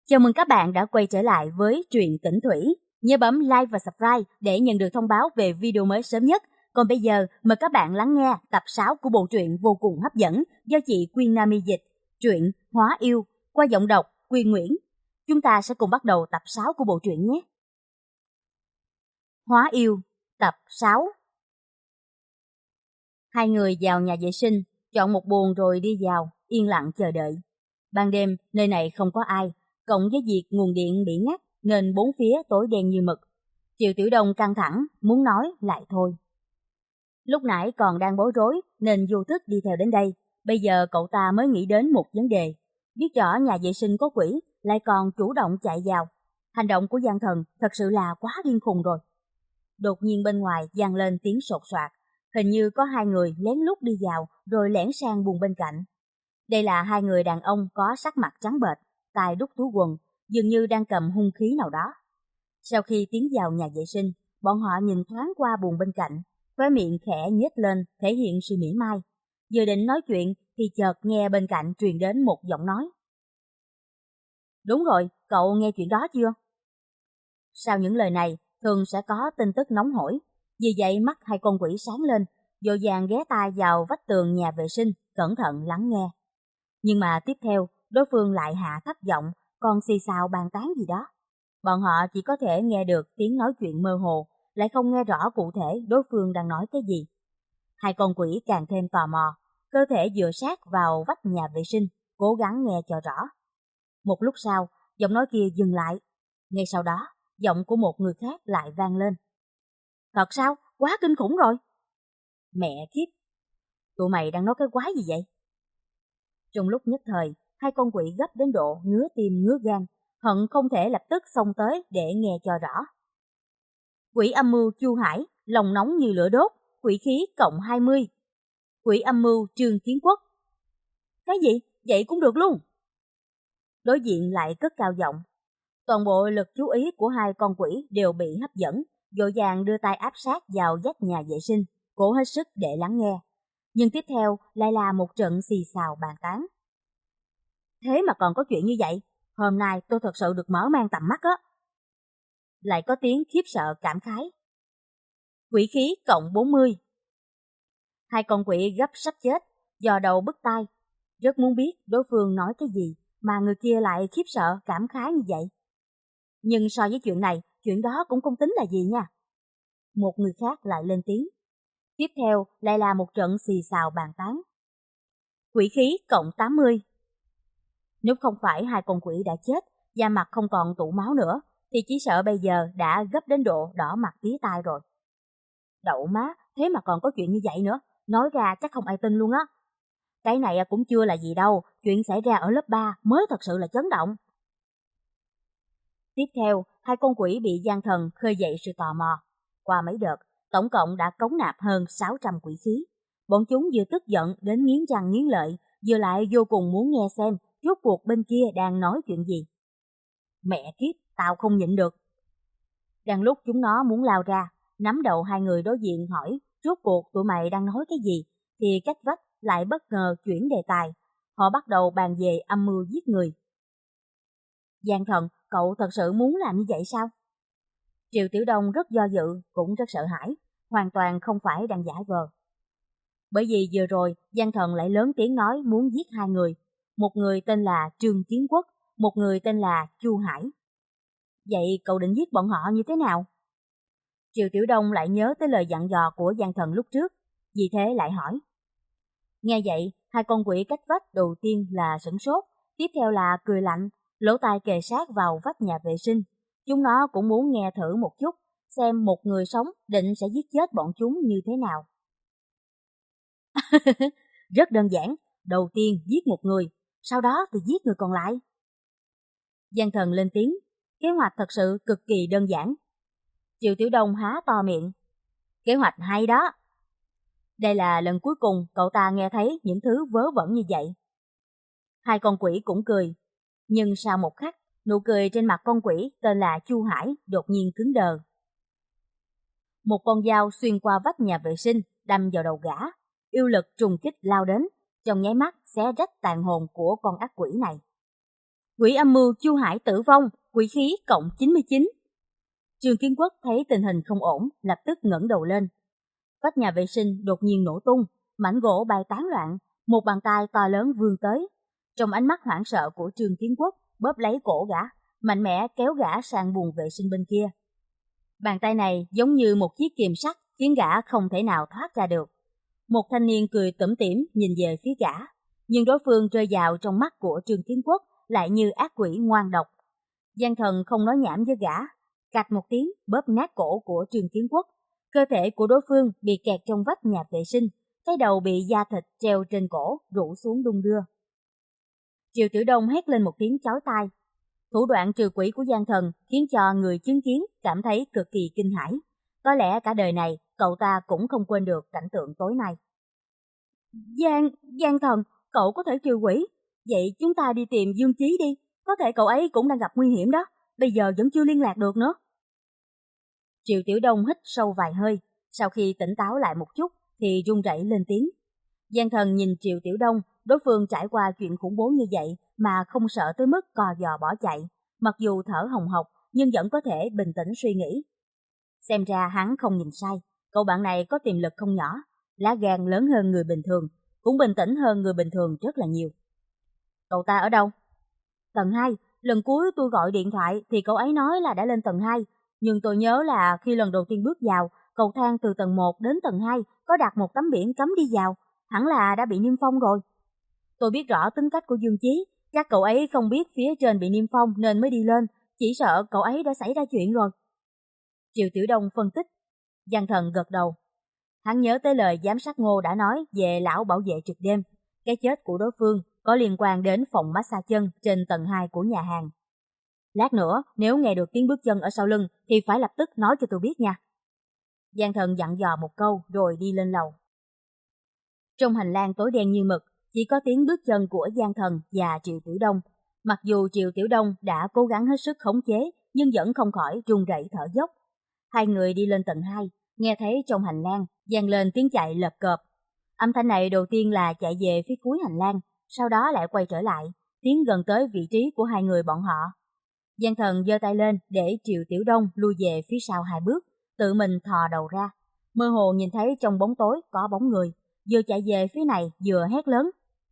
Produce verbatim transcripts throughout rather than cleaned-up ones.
Chào mừng các bạn đã quay trở lại với truyện Tĩnh Thủy. Nhớ bấm like và subscribe để nhận được thông báo về video mới sớm nhất. Còn bây giờ, mời các bạn lắng nghe tập sáu của bộ truyện vô cùng hấp dẫn do chị Quyên Nami dịch, truyện Hóa Yêu, qua giọng đọc Quyên Nguyễn. Chúng ta sẽ cùng bắt đầu tập sáu của bộ truyện nhé. Hóa Yêu, tập sáu. Hai người vào nhà vệ sinh, chọn một buồng rồi đi vào, yên lặng chờ đợi. Ban đêm, nơi này không có ai, cộng với việc nguồn điện bị ngắt nên bốn phía tối đen như mực. Triệu Tiểu Đông căng thẳng, muốn nói lại thôi. Lúc nãy còn đang bối rối nên vô thức đi theo đến đây, bây giờ cậu ta mới nghĩ đến một vấn đề. Biết rõ nhà vệ sinh có quỷ, lại còn chủ động chạy vào. Hành động của gian thần thật sự là quá điên khùng rồi. Đột nhiên bên ngoài vang lên tiếng sột soạt, hình như có hai người lén lút đi vào rồi lẻn sang buồng bên cạnh. Đây là hai người đàn ông có sắc mặt trắng bệch, tay đút túi quần, dường như đang cầm hung khí nào đó. Sau khi tiến vào nhà vệ sinh, bọn họ nhìn thoáng qua buồng bên cạnh, khóe miệng khẽ nhếch lên thể hiện sự mỉa mai. Vừa định nói chuyện thì chợt nghe bên cạnh truyền đến một giọng nói. Đúng rồi, cậu nghe chuyện đó chưa? Sau những lời này, thường sẽ có tin tức nóng hổi. Vì vậy mắt hai con quỷ sáng lên, vội vàng ghé tai vào vách tường nhà vệ sinh, cẩn thận lắng nghe. Nhưng mà tiếp theo, đối phương lại hạ thấp giọng, còn xì xào bàn tán gì đó. Bọn họ chỉ có thể nghe được tiếng nói chuyện mơ hồ, lại không nghe rõ cụ thể đối phương đang nói cái gì. Hai con quỷ càng thêm tò mò, cơ thể dựa sát vào vách nhà vệ sinh, cố gắng nghe cho rõ. Một lúc sau, giọng nói kia dừng lại. Ngay sau đó, giọng của một người khác lại vang lên. Thật sao? Quá kinh khủng rồi. Mẹ kiếp, tụi mày đang nói cái quái gì vậy? Trong lúc nhất thời, hai con quỷ gấp đến độ ngứa tim ngứa gan, hận không thể lập tức xông tới để nghe cho rõ. Quỷ âm mưu Chu Hải, lòng nóng như lửa đốt, quỷ khí cộng hai mươi. Quỷ âm mưu Trương Kiến Quốc. Cái gì? Vậy cũng được luôn. Đối diện lại cất cao giọng. Toàn bộ lực chú ý của hai con quỷ đều bị hấp dẫn, vội vàng đưa tay áp sát vào vách nhà vệ sinh, cố hết sức để lắng nghe. Nhưng tiếp theo lại là một trận xì xào bàn tán. Thế mà còn có chuyện như vậy, hôm nay tôi thật sự được mở mang tầm mắt á. Lại có tiếng khiếp sợ cảm khái. Quỷ khí cộng bốn mươi. Hai con quỷ gấp sắp chết, dò đầu bứt tai, rất muốn biết đối phương nói cái gì mà người kia lại khiếp sợ cảm khái như vậy. Nhưng so với chuyện này, chuyện đó cũng không tính là gì nha. Một người khác lại lên tiếng. Tiếp theo lại là một trận xì xào bàn tán. Quỷ khí cộng tám mươi. Nếu không phải hai con quỷ đã chết, da mặt không còn tụ máu nữa, thì chỉ sợ bây giờ đã gấp đến độ đỏ mặt tía tai rồi. Đậu má, thế mà còn có chuyện như vậy nữa, nói ra chắc không ai tin luôn á. Cái này cũng chưa là gì đâu, chuyện xảy ra ở lớp ba mới thật sự là chấn động. Tiếp theo, hai con quỷ bị gian thần khơi dậy sự tò mò. Qua mấy đợt, tổng cộng đã cống nạp hơn sáu trăm quỷ khí. Bọn chúng vừa tức giận đến nghiến răng nghiến lợi, vừa lại vô cùng muốn nghe xem rốt cuộc bên kia đang nói chuyện gì. Mẹ kiếp, tao không nhịn được. Đang lúc chúng nó muốn lao ra, nắm đầu hai người đối diện hỏi rốt cuộc tụi mày đang nói cái gì, thì cách vách lại bất ngờ chuyển đề tài. Họ bắt đầu bàn về âm mưu giết người. Gian thần, cậu thật sự muốn làm như vậy sao? Triệu Tiểu Đông rất do dự, cũng rất sợ hãi, hoàn toàn không phải đang giả vờ. Bởi vì vừa rồi, gian thần lại lớn tiếng nói muốn giết hai người. Một người tên là Trương Kiến Quốc, một người tên là Chu Hải. Vậy cậu định giết bọn họ như thế nào? Triệu Tiểu Đông lại nhớ tới lời dặn dò của gian thần lúc trước, vì thế lại hỏi. Nghe vậy, hai con quỷ cách vách đầu tiên là sửng sốt, tiếp theo là cười lạnh, lỗ tai kề sát vào vách nhà vệ sinh. Chúng nó cũng muốn nghe thử một chút, xem một người sống định sẽ giết chết bọn chúng như thế nào. Rất đơn giản, đầu tiên giết một người, sau đó thì giết người còn lại. Gian thần lên tiếng, kế hoạch thật sự cực kỳ đơn giản. Triệu Tiểu Đông há to miệng. Kế hoạch hay đó. Đây là lần cuối cùng cậu ta nghe thấy những thứ vớ vẩn như vậy. Hai con quỷ cũng cười, nhưng sau một khắc, nụ cười trên mặt con quỷ tên là Chu Hải đột nhiên cứng đờ. Một con dao xuyên qua vách nhà vệ sinh, đâm vào đầu gã, yêu lực trùng kích lao đến, trong nháy mắt xé rách tàn hồn của con ác quỷ này. Quỷ âm mưu Chu Hải tử vong, quỷ khí cộng chín mươi chín. Trương Kiến Quốc thấy tình hình không ổn, lập tức ngẩng đầu lên. Vách nhà vệ sinh đột nhiên nổ tung, mảnh gỗ bay tán loạn, một bàn tay to lớn vươn tới. Trong ánh mắt hoảng sợ của Trương Kiến Quốc, bóp lấy cổ gã, mạnh mẽ kéo gã sang buồng vệ sinh bên kia. Bàn tay này giống như một chiếc kìm sắt, khiến gã không thể nào thoát ra được. Một thanh niên cười tủm tỉm nhìn về phía gã, nhưng đối phương rơi vào trong mắt của Trương Kiến Quốc lại như ác quỷ ngoan độc. Gian Thần không nói nhảm với gã, cạch một tiếng bóp nát cổ của Trương Kiến Quốc. Cơ thể của đối phương bị kẹt trong vách nhà vệ sinh, cái đầu bị da thịt treo trên cổ rũ xuống đung đưa. Triệu Tiểu Đông hét lên một tiếng chói tai. Thủ đoạn trừ quỷ của Gian Thần khiến cho người chứng kiến cảm thấy cực kỳ kinh hãi. Có lẽ cả đời này cậu ta cũng không quên được cảnh tượng tối nay. Giang, Giang Thần, cậu có thể trừ quỷ. Vậy chúng ta đi tìm Dương Chí đi. Có thể cậu ấy cũng đang gặp nguy hiểm đó. Bây giờ vẫn chưa liên lạc được nữa. Triệu Tiểu Đông hít sâu vài hơi. Sau khi tỉnh táo lại một chút thì run rẩy lên tiếng. Giang Thần nhìn Triệu Tiểu Đông, đối phương trải qua chuyện khủng bố như vậy mà không sợ tới mức cò giò bỏ chạy. Mặc dù thở hồng hộc nhưng vẫn có thể bình tĩnh suy nghĩ. Xem ra hắn không nhìn sai, cậu bạn này có tiềm lực không nhỏ, lá gan lớn hơn người bình thường, cũng bình tĩnh hơn người bình thường rất là nhiều. Cậu ta ở đâu? Tầng hai, lần cuối tôi gọi điện thoại thì cậu ấy nói là đã lên tầng hai, nhưng tôi nhớ là khi lần đầu tiên bước vào, cầu thang từ tầng một đến tầng hai có đặt một tấm biển cấm đi vào, hẳn là đã bị niêm phong rồi. Tôi biết rõ tính cách của Dương Chí, chắc cậu ấy không biết phía trên bị niêm phong nên mới đi lên, chỉ sợ cậu ấy đã xảy ra chuyện rồi. Triệu Tiểu Đông phân tích. Giang Thần gật đầu. Hắn nhớ tới lời giám sát Ngô đã nói về lão bảo vệ trực đêm. Cái chết của đối phương có liên quan đến phòng massage chân trên tầng hai của nhà hàng. Lát nữa, nếu nghe được tiếng bước chân ở sau lưng thì phải lập tức nói cho tôi biết nha. Giang Thần dặn dò một câu rồi đi lên lầu. Trong hành lang tối đen như mực, chỉ có tiếng bước chân của Giang Thần và Triệu Tiểu Đông. Mặc dù Triệu Tiểu Đông đã cố gắng hết sức khống chế, nhưng vẫn không khỏi run rẩy thở dốc. Hai người đi lên tầng hai, nghe thấy trong hành lang vang lên tiếng chạy lợp cợp. Âm thanh này đầu tiên là chạy về phía cuối hành lang, sau đó lại quay trở lại, tiến gần tới vị trí của hai người bọn họ. Giang Thần giơ tay lên để Triệu Tiểu Đông lui về phía sau hai bước, tự mình thò đầu ra. Mơ hồ nhìn thấy trong bóng tối có bóng người, vừa chạy về phía này vừa hét lớn.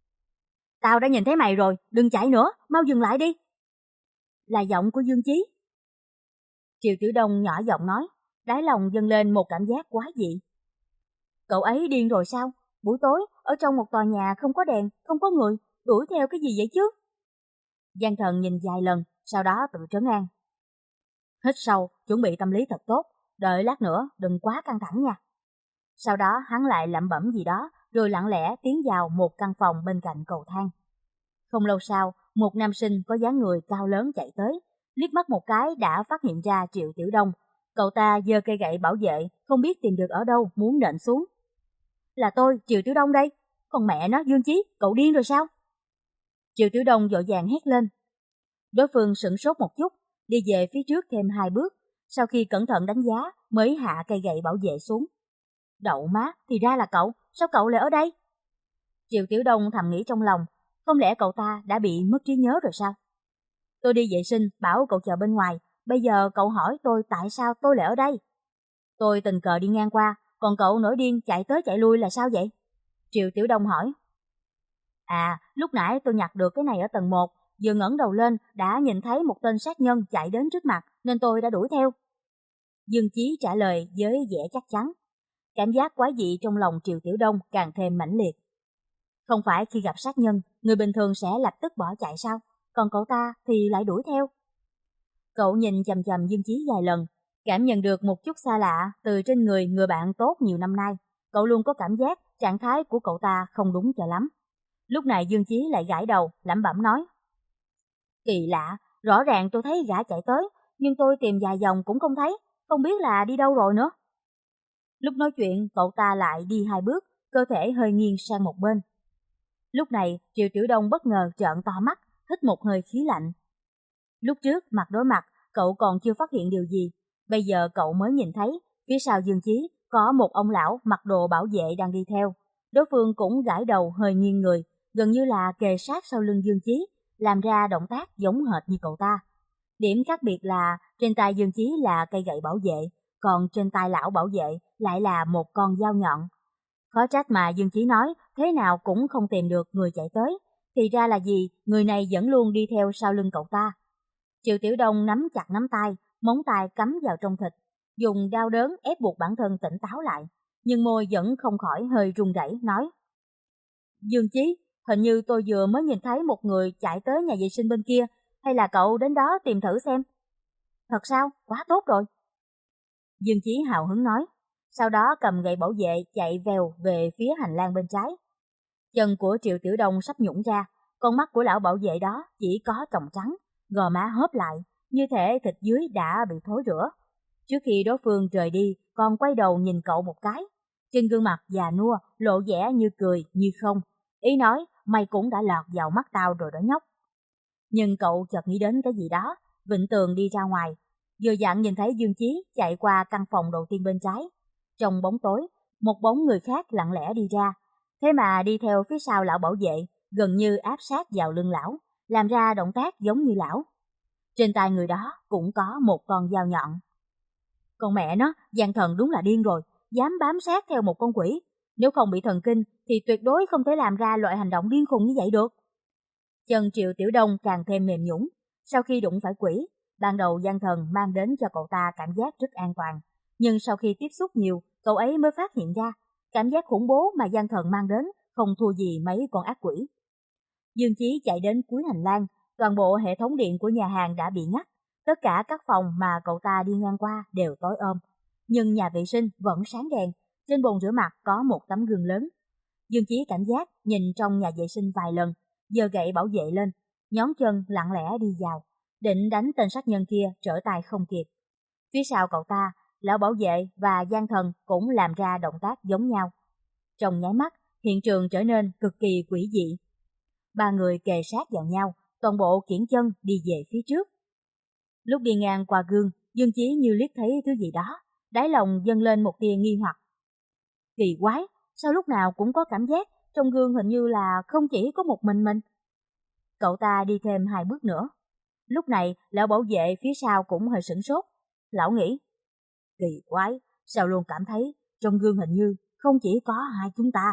Tao đã nhìn thấy mày rồi, đừng chạy nữa, mau dừng lại đi. Là giọng của Dương Chí. Triệu Tiểu Đông nhỏ giọng nói, đáy lòng dâng lên một cảm giác quái dị. Cậu ấy điên rồi sao? Buổi tối, ở trong một tòa nhà không có đèn, không có người, đuổi theo cái gì vậy chứ? Giang Thần nhìn vài lần, sau đó tự trấn an. Hít sâu, chuẩn bị tâm lý thật tốt, đợi lát nữa đừng quá căng thẳng nha. Sau đó hắn lại lẩm bẩm gì đó, rồi lặng lẽ tiến vào một căn phòng bên cạnh cầu thang. Không lâu sau, một nam sinh có dáng người cao lớn chạy tới, liếc mắt một cái đã phát hiện ra Triệu Tiểu Đông. Cậu ta giơ cây gậy bảo vệ, không biết tìm được ở đâu muốn nện xuống. Là tôi, Triệu Tiểu Đông đây. Còn mẹ nó, Dương Chí, cậu điên rồi sao? Triệu Tiểu Đông vội vàng hét lên. Đối phương sửng sốt một chút, đi về phía trước thêm hai bước, sau khi cẩn thận đánh giá mới hạ cây gậy bảo vệ xuống. Đậu má, thì ra là cậu, sao cậu lại ở đây? Triệu Tiểu Đông thầm nghĩ trong lòng, không lẽ cậu ta đã bị mất trí nhớ rồi sao? Tôi đi vệ sinh, bảo cậu chờ bên ngoài, bây giờ cậu hỏi tôi tại sao tôi lại ở đây? Tôi tình cờ đi ngang qua, còn cậu nổi điên chạy tới chạy lui là sao vậy? Triệu Tiểu Đông hỏi. À, lúc nãy tôi nhặt được cái này ở tầng một, vừa ngẩng đầu lên đã nhìn thấy một tên sát nhân chạy đến trước mặt nên tôi đã đuổi theo. Dương Chí trả lời với vẻ chắc chắn. Cảm giác quái dị trong lòng Triệu Tiểu Đông càng thêm mãnh liệt. Không phải khi gặp sát nhân, người bình thường sẽ lập tức bỏ chạy sao? Còn cậu ta thì lại đuổi theo. Cậu nhìn chằm chằm Dương Chí vài lần, cảm nhận được một chút xa lạ từ trên người người bạn tốt nhiều năm nay. Cậu luôn có cảm giác trạng thái của cậu ta không đúng cho lắm. Lúc này Dương Chí lại gãi đầu, lẩm bẩm nói. Kỳ lạ, rõ ràng tôi thấy gã chạy tới, nhưng tôi tìm vài vòng cũng không thấy, không biết là đi đâu rồi nữa. Lúc nói chuyện, cậu ta lại đi hai bước, cơ thể hơi nghiêng sang một bên. Lúc này, Triệu Tiểu Đông bất ngờ trợn to mắt, hít một hơi khí lạnh. Lúc trước, mặt đối mặt, cậu còn chưa phát hiện điều gì. Bây giờ cậu mới nhìn thấy, phía sau Dương Chí có một ông lão mặc đồ bảo vệ đang đi theo. Đối phương cũng gãi đầu hơi nghiêng người, gần như là kề sát sau lưng Dương Chí, làm ra động tác giống hệt như cậu ta. Điểm khác biệt là trên tay Dương Chí là cây gậy bảo vệ, còn trên tay lão bảo vệ lại là một con dao nhọn. Khó trách mà Dương Chí nói thế nào cũng không tìm được người chạy tới, thì ra là gì người này vẫn luôn đi theo sau lưng cậu ta. Triệu Tiểu Đông nắm chặt nắm tay, móng tay cắm vào trong thịt, dùng đau đớn ép buộc bản thân tỉnh táo lại, nhưng môi vẫn không khỏi hơi run rẩy nói: Dương Chí, hình như tôi vừa mới nhìn thấy một người chạy tới nhà vệ sinh bên kia, hay là cậu đến đó tìm thử xem? Thật sao? Quá tốt rồi. Dương Chí hào hứng nói, sau đó cầm gậy bảo vệ chạy vèo về phía hành lang bên trái. Chân của Triệu Tiểu Đông sắp nhũn ra, con mắt của lão bảo vệ đó chỉ có tròng trắng, gò má hớp lại, như thể thịt dưới đã bị thối rữa. Trước khi đối phương rời đi, còn quay đầu nhìn cậu một cái. Trên gương mặt già nua, lộ vẻ như cười, như không. Ý nói, mày cũng đã lọt vào mắt tao rồi đó nhóc. Nhưng cậu chợt nghĩ đến cái gì đó, vịnh tường đi ra ngoài. Vừa dặn nhìn thấy Dương Chí chạy qua căn phòng đầu tiên bên trái. Trong bóng tối, một bóng người khác lặng lẽ đi ra. Thế mà đi theo phía sau lão bảo vệ, gần như áp sát vào lưng lão, làm ra động tác giống như lão. Trên tay người đó cũng có một con dao nhọn. Con mẹ nó, gian thần đúng là điên rồi, dám bám sát theo một con quỷ. Nếu không bị thần kinh thì tuyệt đối không thể làm ra loại hành động điên khùng như vậy được. Chân Triệu Tiểu Đông càng thêm mềm nhũn. Sau khi đụng phải quỷ, ban đầu gian thần mang đến cho cậu ta cảm giác rất an toàn. Nhưng sau khi tiếp xúc nhiều, cậu ấy mới phát hiện ra, cảm giác khủng bố mà gian thần mang đến không thua gì mấy con ác quỷ. Dương Chí chạy đến cuối hành lang, toàn bộ hệ thống điện của nhà hàng đã bị ngắt. Tất cả các phòng mà cậu ta đi ngang qua đều tối om. Nhưng nhà vệ sinh vẫn sáng đèn, trên bồn rửa mặt có một tấm gương lớn. Dương Chí cảnh giác nhìn trong nhà vệ sinh vài lần, giơ gậy bảo vệ lên, nhón chân lặng lẽ đi vào, định đánh tên sát nhân kia trở tay không kịp. Phía sau cậu ta, lão bảo vệ và gian thần cũng làm ra động tác giống nhau. Trong nháy mắt, hiện trường trở nên cực kỳ quỷ dị. Ba người kề sát vào nhau, toàn bộ kiễng chân đi về phía trước. Lúc đi ngang qua gương, Dương Chí như liếc thấy thứ gì đó, đáy lòng dâng lên một tia nghi hoặc. Kỳ quái, sao lúc nào cũng có cảm giác trong gương hình như là không chỉ có một mình mình. Cậu ta đi thêm hai bước nữa. Lúc này, lão bảo vệ phía sau cũng hơi sửng sốt. Lão nghĩ, kỳ quái, sao luôn cảm thấy trong gương hình như không chỉ có hai chúng ta.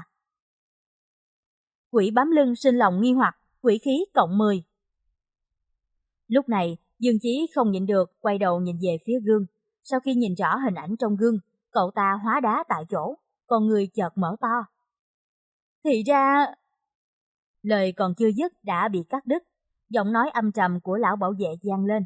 Quỷ bám lưng sinh lòng nghi hoặc, quỷ khí cộng mười. Lúc này, Dương Chí không nhịn được quay đầu nhìn về phía gương. Sau khi nhìn rõ hình ảnh trong gương, cậu ta hóa đá tại chỗ, con người chợt mở to. Thì ra... Lời còn chưa dứt đã bị cắt đứt, giọng nói âm trầm của lão bảo vệ vang lên.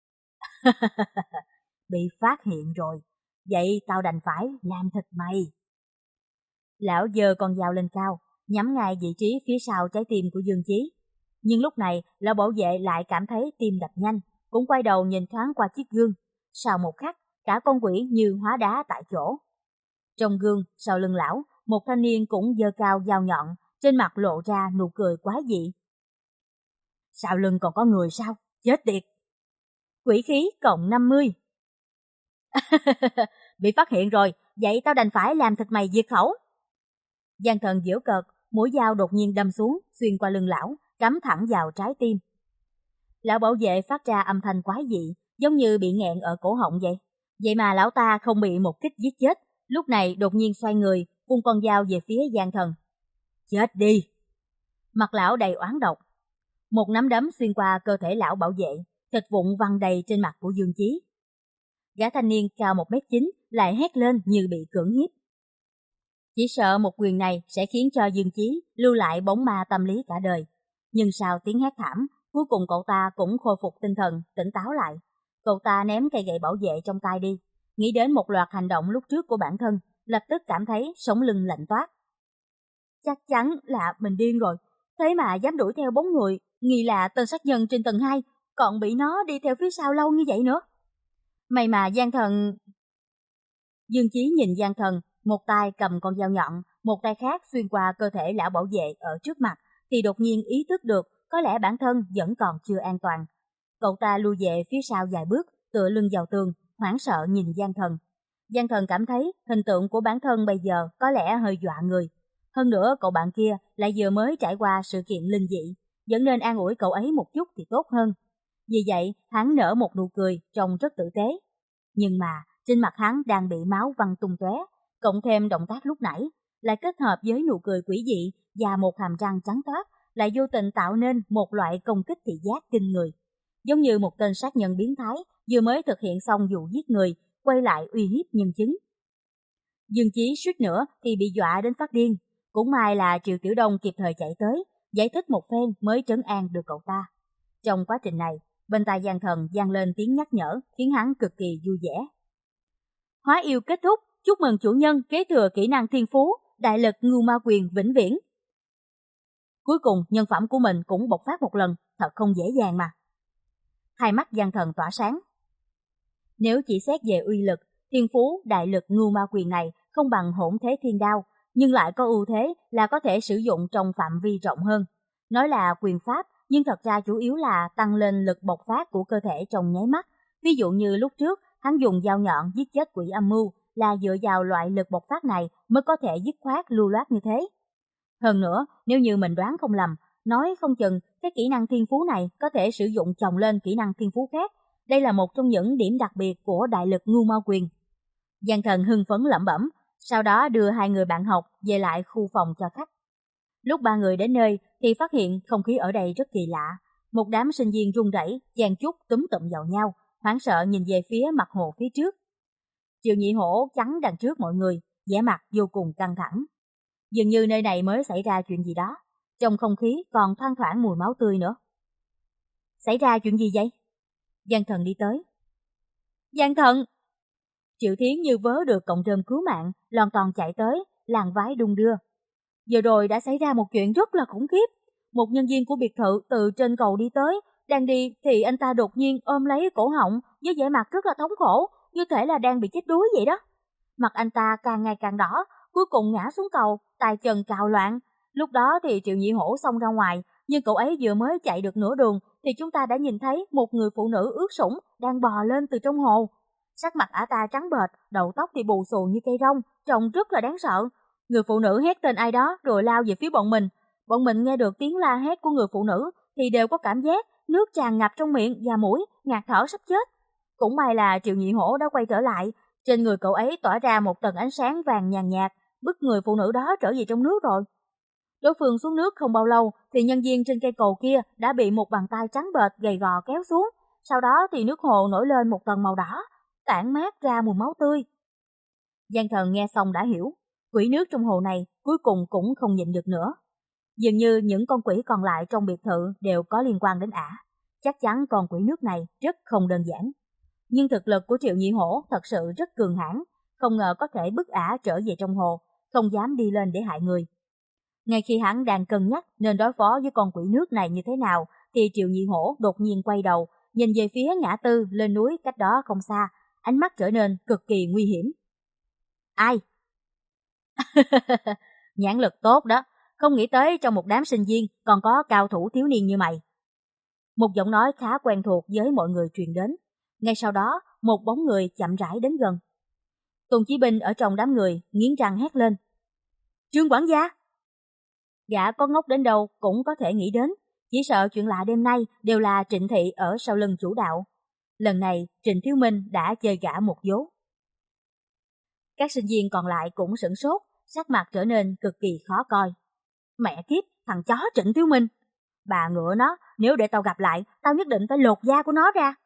Bị phát hiện rồi, vậy tao đành phải làm thịt mày. Lão giơ con dao lên cao, nhắm ngay vị trí phía sau trái tim của Dương Chí. Nhưng lúc này, lão bảo vệ lại cảm thấy tim đập nhanh, cũng quay đầu nhìn thoáng qua chiếc gương. Sau một khắc, cả con quỷ như hóa đá tại chỗ. Trong gương, sau lưng lão, một thanh niên cũng giơ cao dao nhọn, trên mặt lộ ra nụ cười quái dị. Sau lưng còn có người sao? Chết tiệt! Quỷ khí cộng năm mươi. Bị phát hiện rồi, vậy tao đành phải làm thịt mày diệt khẩu. Gian thần giễu cợt, mũi dao đột nhiên đâm xuống, xuyên qua lưng lão, cắm thẳng vào trái tim. Lão bảo vệ phát ra âm thanh quái dị, giống như bị nghẹn ở cổ họng vậy. Vậy mà lão ta không bị một kích giết chết, lúc này đột nhiên xoay người, vung con dao về phía gian thần. Chết đi! Mặt lão đầy oán độc. Một nắm đấm xuyên qua cơ thể lão bảo vệ, thịt vụn văng đầy trên mặt của Dương Chí. Gã thanh niên cao một mét chín lại hét lên như bị cưỡng hiếp. Chỉ sợ một quyền này sẽ khiến cho Dương Chí lưu lại bóng ma tâm lý cả đời. Nhưng sau tiếng hét thảm, cuối cùng cậu ta cũng khôi phục tinh thần, tỉnh táo lại. Cậu ta ném cây gậy bảo vệ trong tay đi, nghĩ đến một loạt hành động lúc trước của bản thân, lập tức cảm thấy sống lưng lạnh toát. Chắc chắn là mình điên rồi, thế mà dám đuổi theo bốn người, nghi là tên sát nhân trên tầng hai, còn bị nó đi theo phía sau lâu như vậy nữa. May mà gian thần... Dương Chí nhìn gian thần, một tay cầm con dao nhọn, một tay khác xuyên qua cơ thể lão bảo vệ ở trước mặt, thì đột nhiên ý thức được có lẽ bản thân vẫn còn chưa an toàn. Cậu ta lui về phía sau vài bước, tựa lưng vào tường, hoảng sợ nhìn gian thần. Gian thần cảm thấy hình tượng của bản thân bây giờ có lẽ hơi dọa người. Hơn nữa cậu bạn kia lại vừa mới trải qua sự kiện linh dị, vẫn nên an ủi cậu ấy một chút thì tốt hơn. Vì vậy, hắn nở một nụ cười trông rất tử tế. Nhưng mà, trên mặt hắn đang bị máu văng tung tóe, cộng thêm động tác lúc nãy, lại kết hợp với nụ cười quỷ dị và một hàm răng trắng toát, lại vô tình tạo nên một loại công kích thị giác kinh người. Giống như một tên sát nhân biến thái vừa mới thực hiện xong vụ giết người, quay lại uy hiếp nhân chứng. Dương Chí suýt nữa thì bị dọa đến phát điên. Cũng may là Triệu Tiểu Đông kịp thời chạy tới, giải thích một phen mới trấn an được cậu ta. Trong quá trình này, bên tai Giang Thần vang lên tiếng nhắc nhở khiến hắn cực kỳ vui vẻ. Hóa yêu kết thúc, chúc mừng chủ nhân kế thừa kỹ năng thiên phú, đại lực ngưu ma quyền vĩnh viễn. Cuối cùng nhân phẩm của mình cũng bộc phát một lần, thật không dễ dàng mà. Hai mắt Giang Thần tỏa sáng. Nếu chỉ xét về uy lực, thiên phú đại lực ngưu ma quyền này không bằng hỗn thế thiên đao, nhưng lại có ưu thế là có thể sử dụng trong phạm vi rộng hơn. Nói là quyền pháp, nhưng thật ra chủ yếu là tăng lên lực bộc phát của cơ thể trong nháy mắt. Ví dụ như lúc trước, hắn dùng dao nhọn giết chết quỷ âm mưu là dựa vào loại lực bộc phát này mới có thể dứt khoát lưu loát như thế. Hơn nữa, nếu như mình đoán không lầm, nói không chừng cái kỹ năng thiên phú này có thể sử dụng chồng lên kỹ năng thiên phú khác. Đây là một trong những điểm đặc biệt của đại lực ngưu ma quyền. Giang Thần hưng phấn lẩm bẩm, sau đó đưa hai người bạn học về lại khu phòng cho khách. Lúc ba người đến nơi thì phát hiện không khí ở đây rất kỳ lạ. Một đám sinh viên run rẩy, chen chúc túm tụm vào nhau, hoảng sợ nhìn về phía mặt hồ phía trước. Triệu Nhị Hổ chắn đằng trước mọi người, vẻ mặt vô cùng căng thẳng. Dường như nơi này mới xảy ra chuyện gì đó, trong không khí còn thoang thoảng mùi máu tươi nữa. Xảy ra chuyện gì vậy? Giang Thần đi tới. Giang Thần! Triệu Thiến như vớ được cọng rơm cứu mạng, lon ton chạy tới, làn vái đung đưa. Giờ rồi đã xảy ra một chuyện rất là khủng khiếp. Một nhân viên của biệt thự từ trên cầu đi tới, đang đi thì anh ta đột nhiên ôm lấy cổ họng với vẻ mặt rất là thống khổ, như thể là đang bị chết đuối vậy đó. Mặt anh ta càng ngày càng đỏ, cuối cùng ngã xuống cầu, tay chân cào loạn. Lúc đó thì Triệu Nhị Hổ xông ra ngoài, nhưng cậu ấy vừa mới chạy được nửa đường thì chúng ta đã nhìn thấy một người phụ nữ ướt sũng đang bò lên từ trong hồ. Sắc mặt ả ta trắng bệch, đầu tóc thì bù xù như cây rong, trông rất là đáng sợ. Người phụ nữ hét tên ai đó rồi lao về phía bọn mình. Bọn mình nghe được tiếng la hét của người phụ nữ thì đều có cảm giác nước tràn ngập trong miệng và mũi, ngạt thở sắp chết. Cũng may là Triệu Nhị Hổ đã quay trở lại, trên người cậu ấy tỏa ra một tầng ánh sáng vàng nhàn nhạt, bức người phụ nữ đó trở về trong nước rồi. Đối phương xuống nước không bao lâu thì nhân viên trên cây cầu kia đã bị một bàn tay trắng bệch gầy gò kéo xuống, sau đó thì nước hồ nổi lên một tầng màu đỏ, tản mát ra mùi máu tươi. Giang Thần nghe xong đã hiểu, quỷ nước trong hồ này cuối cùng cũng không nhịn được nữa. Dường như những con quỷ còn lại trong biệt thự đều có liên quan đến ả, chắc chắn con quỷ nước này rất không đơn giản. Nhưng thực lực của Triệu Nhị Hổ thật sự rất cường hãn, không ngờ có thể bức ả trở về trong hồ, không dám đi lên để hại người. Ngay khi hắn đang cân nhắc nên đối phó với con quỷ nước này như thế nào, thì Triệu Nhị Hổ đột nhiên quay đầu, nhìn về phía ngã tư lên núi cách đó không xa, ánh mắt trở nên cực kỳ nguy hiểm. Ai? Nhãn lực tốt đó, không nghĩ tới trong một đám sinh viên còn có cao thủ thiếu niên như mày. Một giọng nói khá quen thuộc với mọi người truyền đến. Ngay sau đó, một bóng người chậm rãi đến gần. Tôn Chí Binh ở trong đám người nghiến răng hét lên. Trương quản gia! Gã có ngốc đến đâu cũng có thể nghĩ đến, chỉ sợ chuyện lạ đêm nay đều là Trịnh Thị ở sau lưng chủ đạo. Lần này Trịnh Thiếu Minh đã chơi gã một vố. Các sinh viên còn lại cũng sửng sốt, sắc mặt trở nên cực kỳ khó coi. Mẹ kiếp, thằng chó Trịnh Thiếu Minh! Bà ngựa nó, nếu để tao gặp lại, tao nhất định phải lột da của nó ra.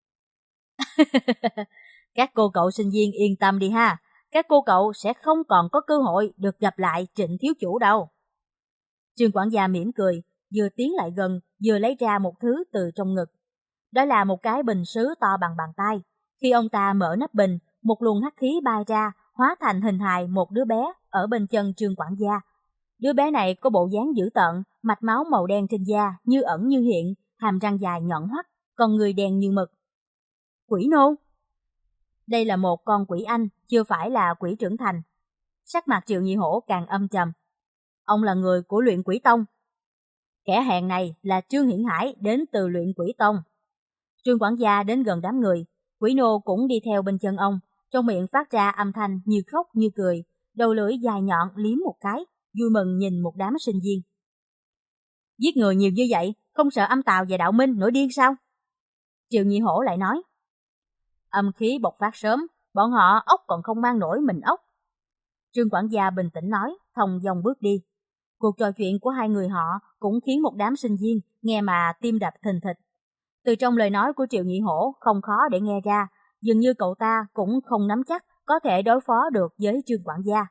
Các cô cậu sinh viên yên tâm đi ha, các cô cậu sẽ không còn có cơ hội được gặp lại Trịnh thiếu chủ đâu. Trương quản gia mỉm cười, vừa tiến lại gần, vừa lấy ra một thứ từ trong ngực. Đó là một cái bình sứ to bằng bàn tay. Khi ông ta mở nắp bình, một luồng hắc khí bay ra, hóa thành hình hài một đứa bé ở bên chân Trương quản gia. Đứa bé này có bộ dáng dữ tợn, mạch máu màu đen trên da như ẩn như hiện, hàm răng dài nhọn hoắt, con người đen như mực. Quỷ nô! Đây là một con quỷ anh, chưa phải là quỷ trưởng thành. Sắc mặt Triệu Nhị Hổ càng âm trầm. Ông là người của Luyện Quỷ Tông. Kẻ hèn này là Trương Hiển Hải đến từ Luyện Quỷ Tông. Trương quản gia đến gần đám người, quỷ nô cũng đi theo bên chân ông, trong miệng phát ra âm thanh như khóc như cười, đầu lưỡi dài nhọn liếm một cái, vui mừng nhìn một đám sinh viên. Giết người nhiều như vậy, không sợ âm tào và đạo minh nổi điên sao? Triệu Nhị Hổ lại nói. Âm khí bộc phát sớm, bọn họ ốc còn không mang nổi mình ốc. Trương quản gia bình tĩnh nói, thông dong bước đi. Cuộc trò chuyện của hai người họ cũng khiến một đám sinh viên nghe mà tim đập thình thịch. Từ trong lời nói của Triệu Nhị Hổ không khó để nghe ra, dường như cậu ta cũng không nắm chắc có thể đối phó được với Trương quản gia.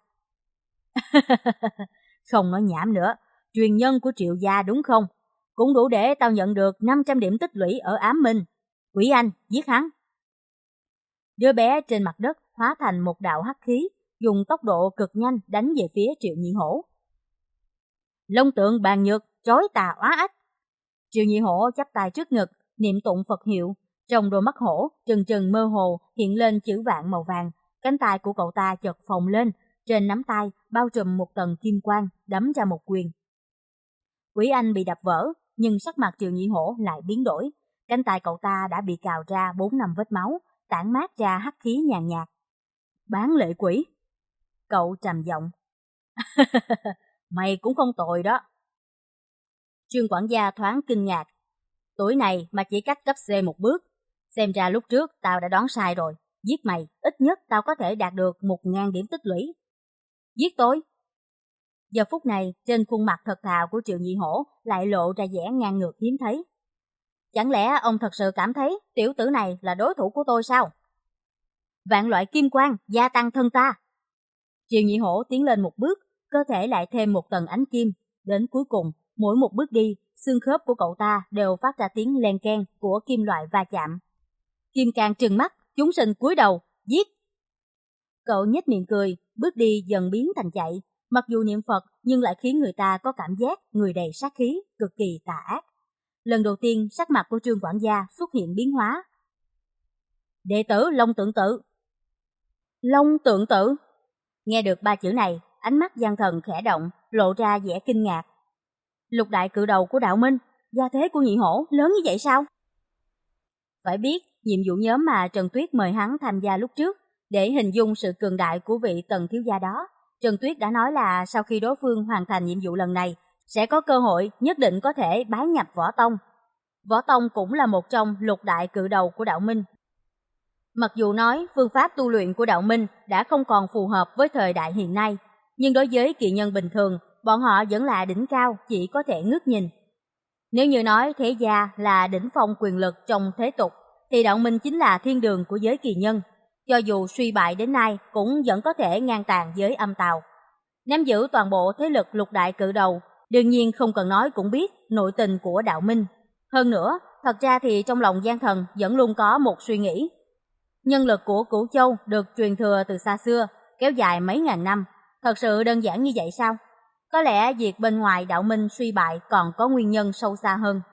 Không nói nhảm nữa, truyền nhân của Triệu gia đúng không? Cũng đủ để tao nhận được năm trăm điểm tích lũy ở Ám Minh. Quỷ Anh, giết hắn. Đứa bé trên mặt đất hóa thành một đạo hắc khí, dùng tốc độ cực nhanh đánh về phía Triệu Nhị Hổ. Long tượng bàn nhược, trói tà oá ách. Triệu Nhị Hổ chắp tay trước ngực, niệm tụng Phật hiệu, trong đôi mắt hổ trừng trừng mơ hồ hiện lên chữ vạn màu vàng, cánh tay của cậu ta chợt phồng lên, trên nắm tay bao trùm một tầng kim quang, đấm ra một quyền. Quỷ Anh bị đập vỡ, nhưng sắc mặt Triệu Nhị Hổ lại biến đổi, cánh tay cậu ta đã bị cào ra bốn năm vết máu, tản mát ra hắc khí nhàn nhạt. Bán lệ quỷ. Cậu trầm giọng. Mày cũng không tồi đó. Trương quản gia thoáng kinh ngạc. Tuổi này mà chỉ cách cấp C một bước. Xem ra lúc trước tao đã đoán sai rồi. Giết mày, ít nhất tao có thể đạt được một ngàn điểm tích lũy. Giết tôi. Giờ phút này, trên khuôn mặt thật thà của Triệu Nhị Hổ lại lộ ra vẻ ngang ngược hiếm thấy. Chẳng lẽ ông thật sự cảm thấy tiểu tử này là đối thủ của tôi sao? Vạn loại kim quang gia tăng thân ta. Triệu Nhị Hổ tiến lên một bước, cơ thể lại thêm một tầng ánh kim. Đến cuối cùng, mỗi một bước đi, xương khớp của cậu ta đều phát ra tiếng len keng của kim loại va chạm. Kim Cang trừng mắt, chúng sinh cúi đầu, giết. Cậu nhếch miệng cười, bước đi dần biến thành chạy. Mặc dù niệm Phật nhưng lại khiến người ta có cảm giác người đầy sát khí, cực kỳ tà ác. Lần đầu tiên sắc mặt của Trương quản gia xuất hiện biến hóa. Đệ tử Long Tượng Tự. Long Tượng Tự. Nghe được ba chữ này, ánh mắt Giang Thần khẽ động, lộ ra vẻ kinh ngạc. Lục đại cự đầu của đạo minh, gia thế của Nhị Hổ lớn như vậy sao? Phải biết, nhiệm vụ nhóm mà Trần Tuyết mời hắn tham gia lúc trước, để hình dung sự cường đại của vị Tần thiếu gia đó, Trần Tuyết đã nói là sau khi đối phương hoàn thành nhiệm vụ lần này, sẽ có cơ hội nhất định có thể bái nhập Võ Tông. Võ Tông cũng là một trong lục đại cự đầu của đạo minh. Mặc dù nói phương pháp tu luyện của đạo minh đã không còn phù hợp với thời đại hiện nay, nhưng đối với kỳ nhân bình thường, bọn họ vẫn là đỉnh cao, chỉ có thể ngước nhìn. Nếu như nói thế gia là đỉnh phong quyền lực trong thế tục, thì đạo minh chính là thiên đường của giới kỳ nhân. Cho dù suy bại đến nay cũng vẫn có thể ngang tàn với âm tào. Nắm giữ toàn bộ thế lực lục đại cự đầu, đương nhiên không cần nói cũng biết nội tình của đạo minh. Hơn nữa, thật ra thì trong lòng Giang Thần vẫn luôn có một suy nghĩ. Nhân lực của Cửu Châu được truyền thừa từ xa xưa, kéo dài mấy ngàn năm, thật sự đơn giản như vậy sao? Có lẽ việc bên ngoài đạo minh suy bại còn có nguyên nhân sâu xa hơn.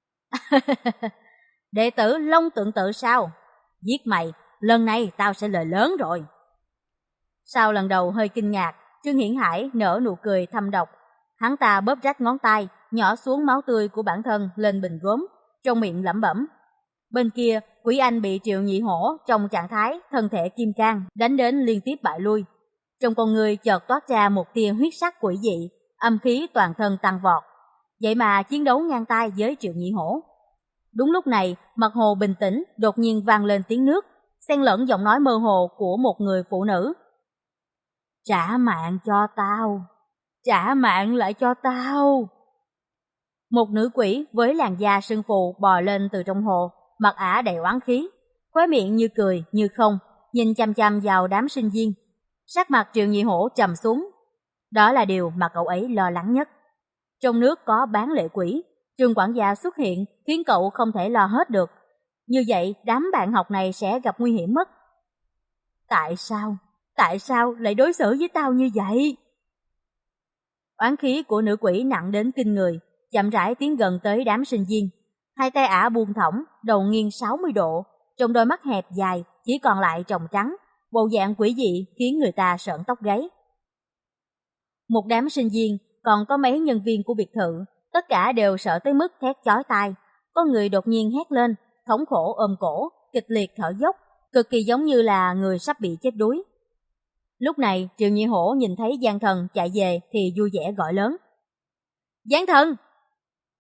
Đệ tử Long Tượng Tự sao? Giết mày, lần này tao sẽ lời lớn rồi. Sau lần đầu hơi kinh ngạc, Trương Hiển Hải nở nụ cười thâm độc. Hắn ta bóp rách ngón tay, nhỏ xuống máu tươi của bản thân lên bình gốm, trong miệng lẩm bẩm. Bên kia, Quỷ Anh bị Triệu Nhị Hổ trong trạng thái thân thể kim cang đánh đến liên tiếp bại lui. Trong con người chợt toát ra một tia huyết sắc quỷ dị, âm khí toàn thân tăng vọt. Vậy mà chiến đấu ngang tay với Triệu Nhị Hổ. Đúng lúc này, mặt hồ bình tĩnh đột nhiên vang lên tiếng nước, xen lẫn giọng nói mơ hồ của một người phụ nữ. Trả mạng cho tao, trả mạng lại cho tao. Một nữ quỷ với làn da sưng phù bò lên từ trong hồ, mặt ả đầy oán khí, khóe miệng như cười như không, nhìn chăm chăm vào đám sinh viên. Sắc mặt Triệu Nhị Hổ trầm xuống. Đó là điều mà cậu ấy lo lắng nhất. Trong nước có bán lệ quỷ, Trương quản gia xuất hiện khiến cậu không thể lo hết được. Như vậy đám bạn học này sẽ gặp nguy hiểm mất. Tại sao? Tại sao lại đối xử với tao như vậy? Oán khí của nữ quỷ nặng đến kinh người, chậm rãi tiến gần tới đám sinh viên. Hai tay ả buông thõng, đầu nghiêng sáu mươi độ, trong đôi mắt hẹp dài chỉ còn lại tròng trắng, bộ dạng quỷ dị khiến người ta sởn tóc gáy. Một đám sinh viên, còn có mấy nhân viên của biệt thự, tất cả đều sợ tới mức thét chói tai. Có người đột nhiên hét lên, thống khổ ôm cổ, kịch liệt thở dốc, cực kỳ giống như là người sắp bị chết đuối. Lúc này, Triệu Nhị Hổ nhìn thấy Giang Thần chạy về thì vui vẻ gọi lớn. Giang Thần!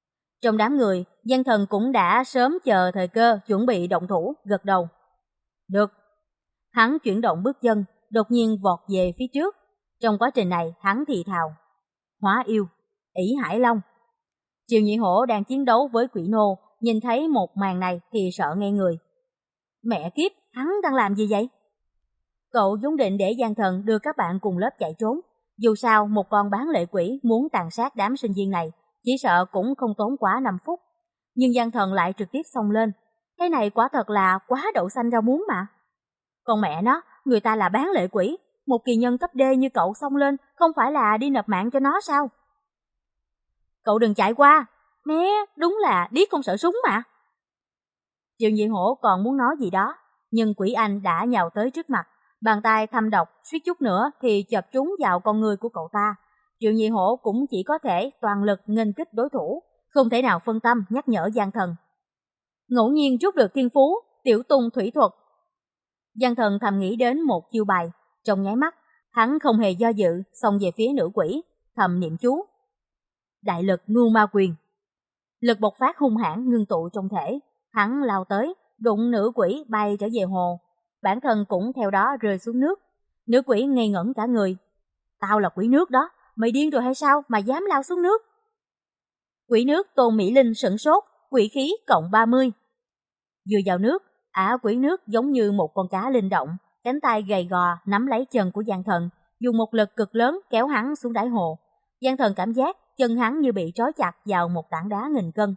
Trong đám người, Giang Thần cũng đã sớm chờ thời cơ chuẩn bị động thủ, gật đầu. Được. Hắn chuyển động bước chân, đột nhiên vọt về phía trước. Trong quá trình này, hắn thì thào. Hóa yêu, ỷ Hải Long. Triệu Nhị Hổ đang chiến đấu với quỷ nô, nhìn thấy một màn này thì sợ ngây người. Mẹ kiếp, hắn đang làm gì vậy? Cậu vốn định để Giang Thần đưa các bạn cùng lớp chạy trốn. Dù sao, một con bán lệ quỷ muốn tàn sát đám sinh viên này, chỉ sợ cũng không tốn quá năm phút. Nhưng Giang Thần lại trực tiếp xông lên. Cái này quả thật là quá đậu xanh rau muống mà. Còn mẹ nó, người ta là bán lệ quỷ, một kỳ nhân cấp D như cậu xông lên không phải là đi nộp mạng cho nó sao? Cậu đừng chạy qua, mẹ, đúng là điếc không sợ súng mà. Triệu Nhị Hổ còn muốn nói gì đó, nhưng quỷ anh đã nhào tới trước mặt, bàn tay thâm độc suýt chút nữa thì chộp trúng vào con người của cậu ta. Triệu Nhị Hổ cũng chỉ có thể toàn lực nghênh kích đối thủ, không thể nào phân tâm nhắc nhở Giang Thần. Ngẫu nhiên rút được thiên phú, tiểu tung thủy thuật. Giang Thần thầm nghĩ đến một chiêu bài, trong nháy mắt, hắn không hề do dự, xông về phía nữ quỷ, thầm niệm chú. Đại lực ngưu ma quyền. Lực bộc phát hung hãn ngưng tụ trong thể, hắn lao tới, đụng nữ quỷ bay trở về hồ. Bản thân cũng theo đó rơi xuống nước. Nữ quỷ ngây ngẩn cả người. Tao là quỷ nước đó, mày điên rồi hay sao mà dám lao xuống nước? Quỷ nước Tôn Mỹ Linh sửng sốt, quỷ khí cộng ba mươi. Vừa vào nước, ả quỷ nước giống như một con cá linh động, cánh tay gầy gò nắm lấy chân của Giang Thần, dùng một lực cực lớn kéo hắn xuống đáy hồ. Giang Thần cảm giác chân hắn như bị trói chặt vào một tảng đá nghìn cân.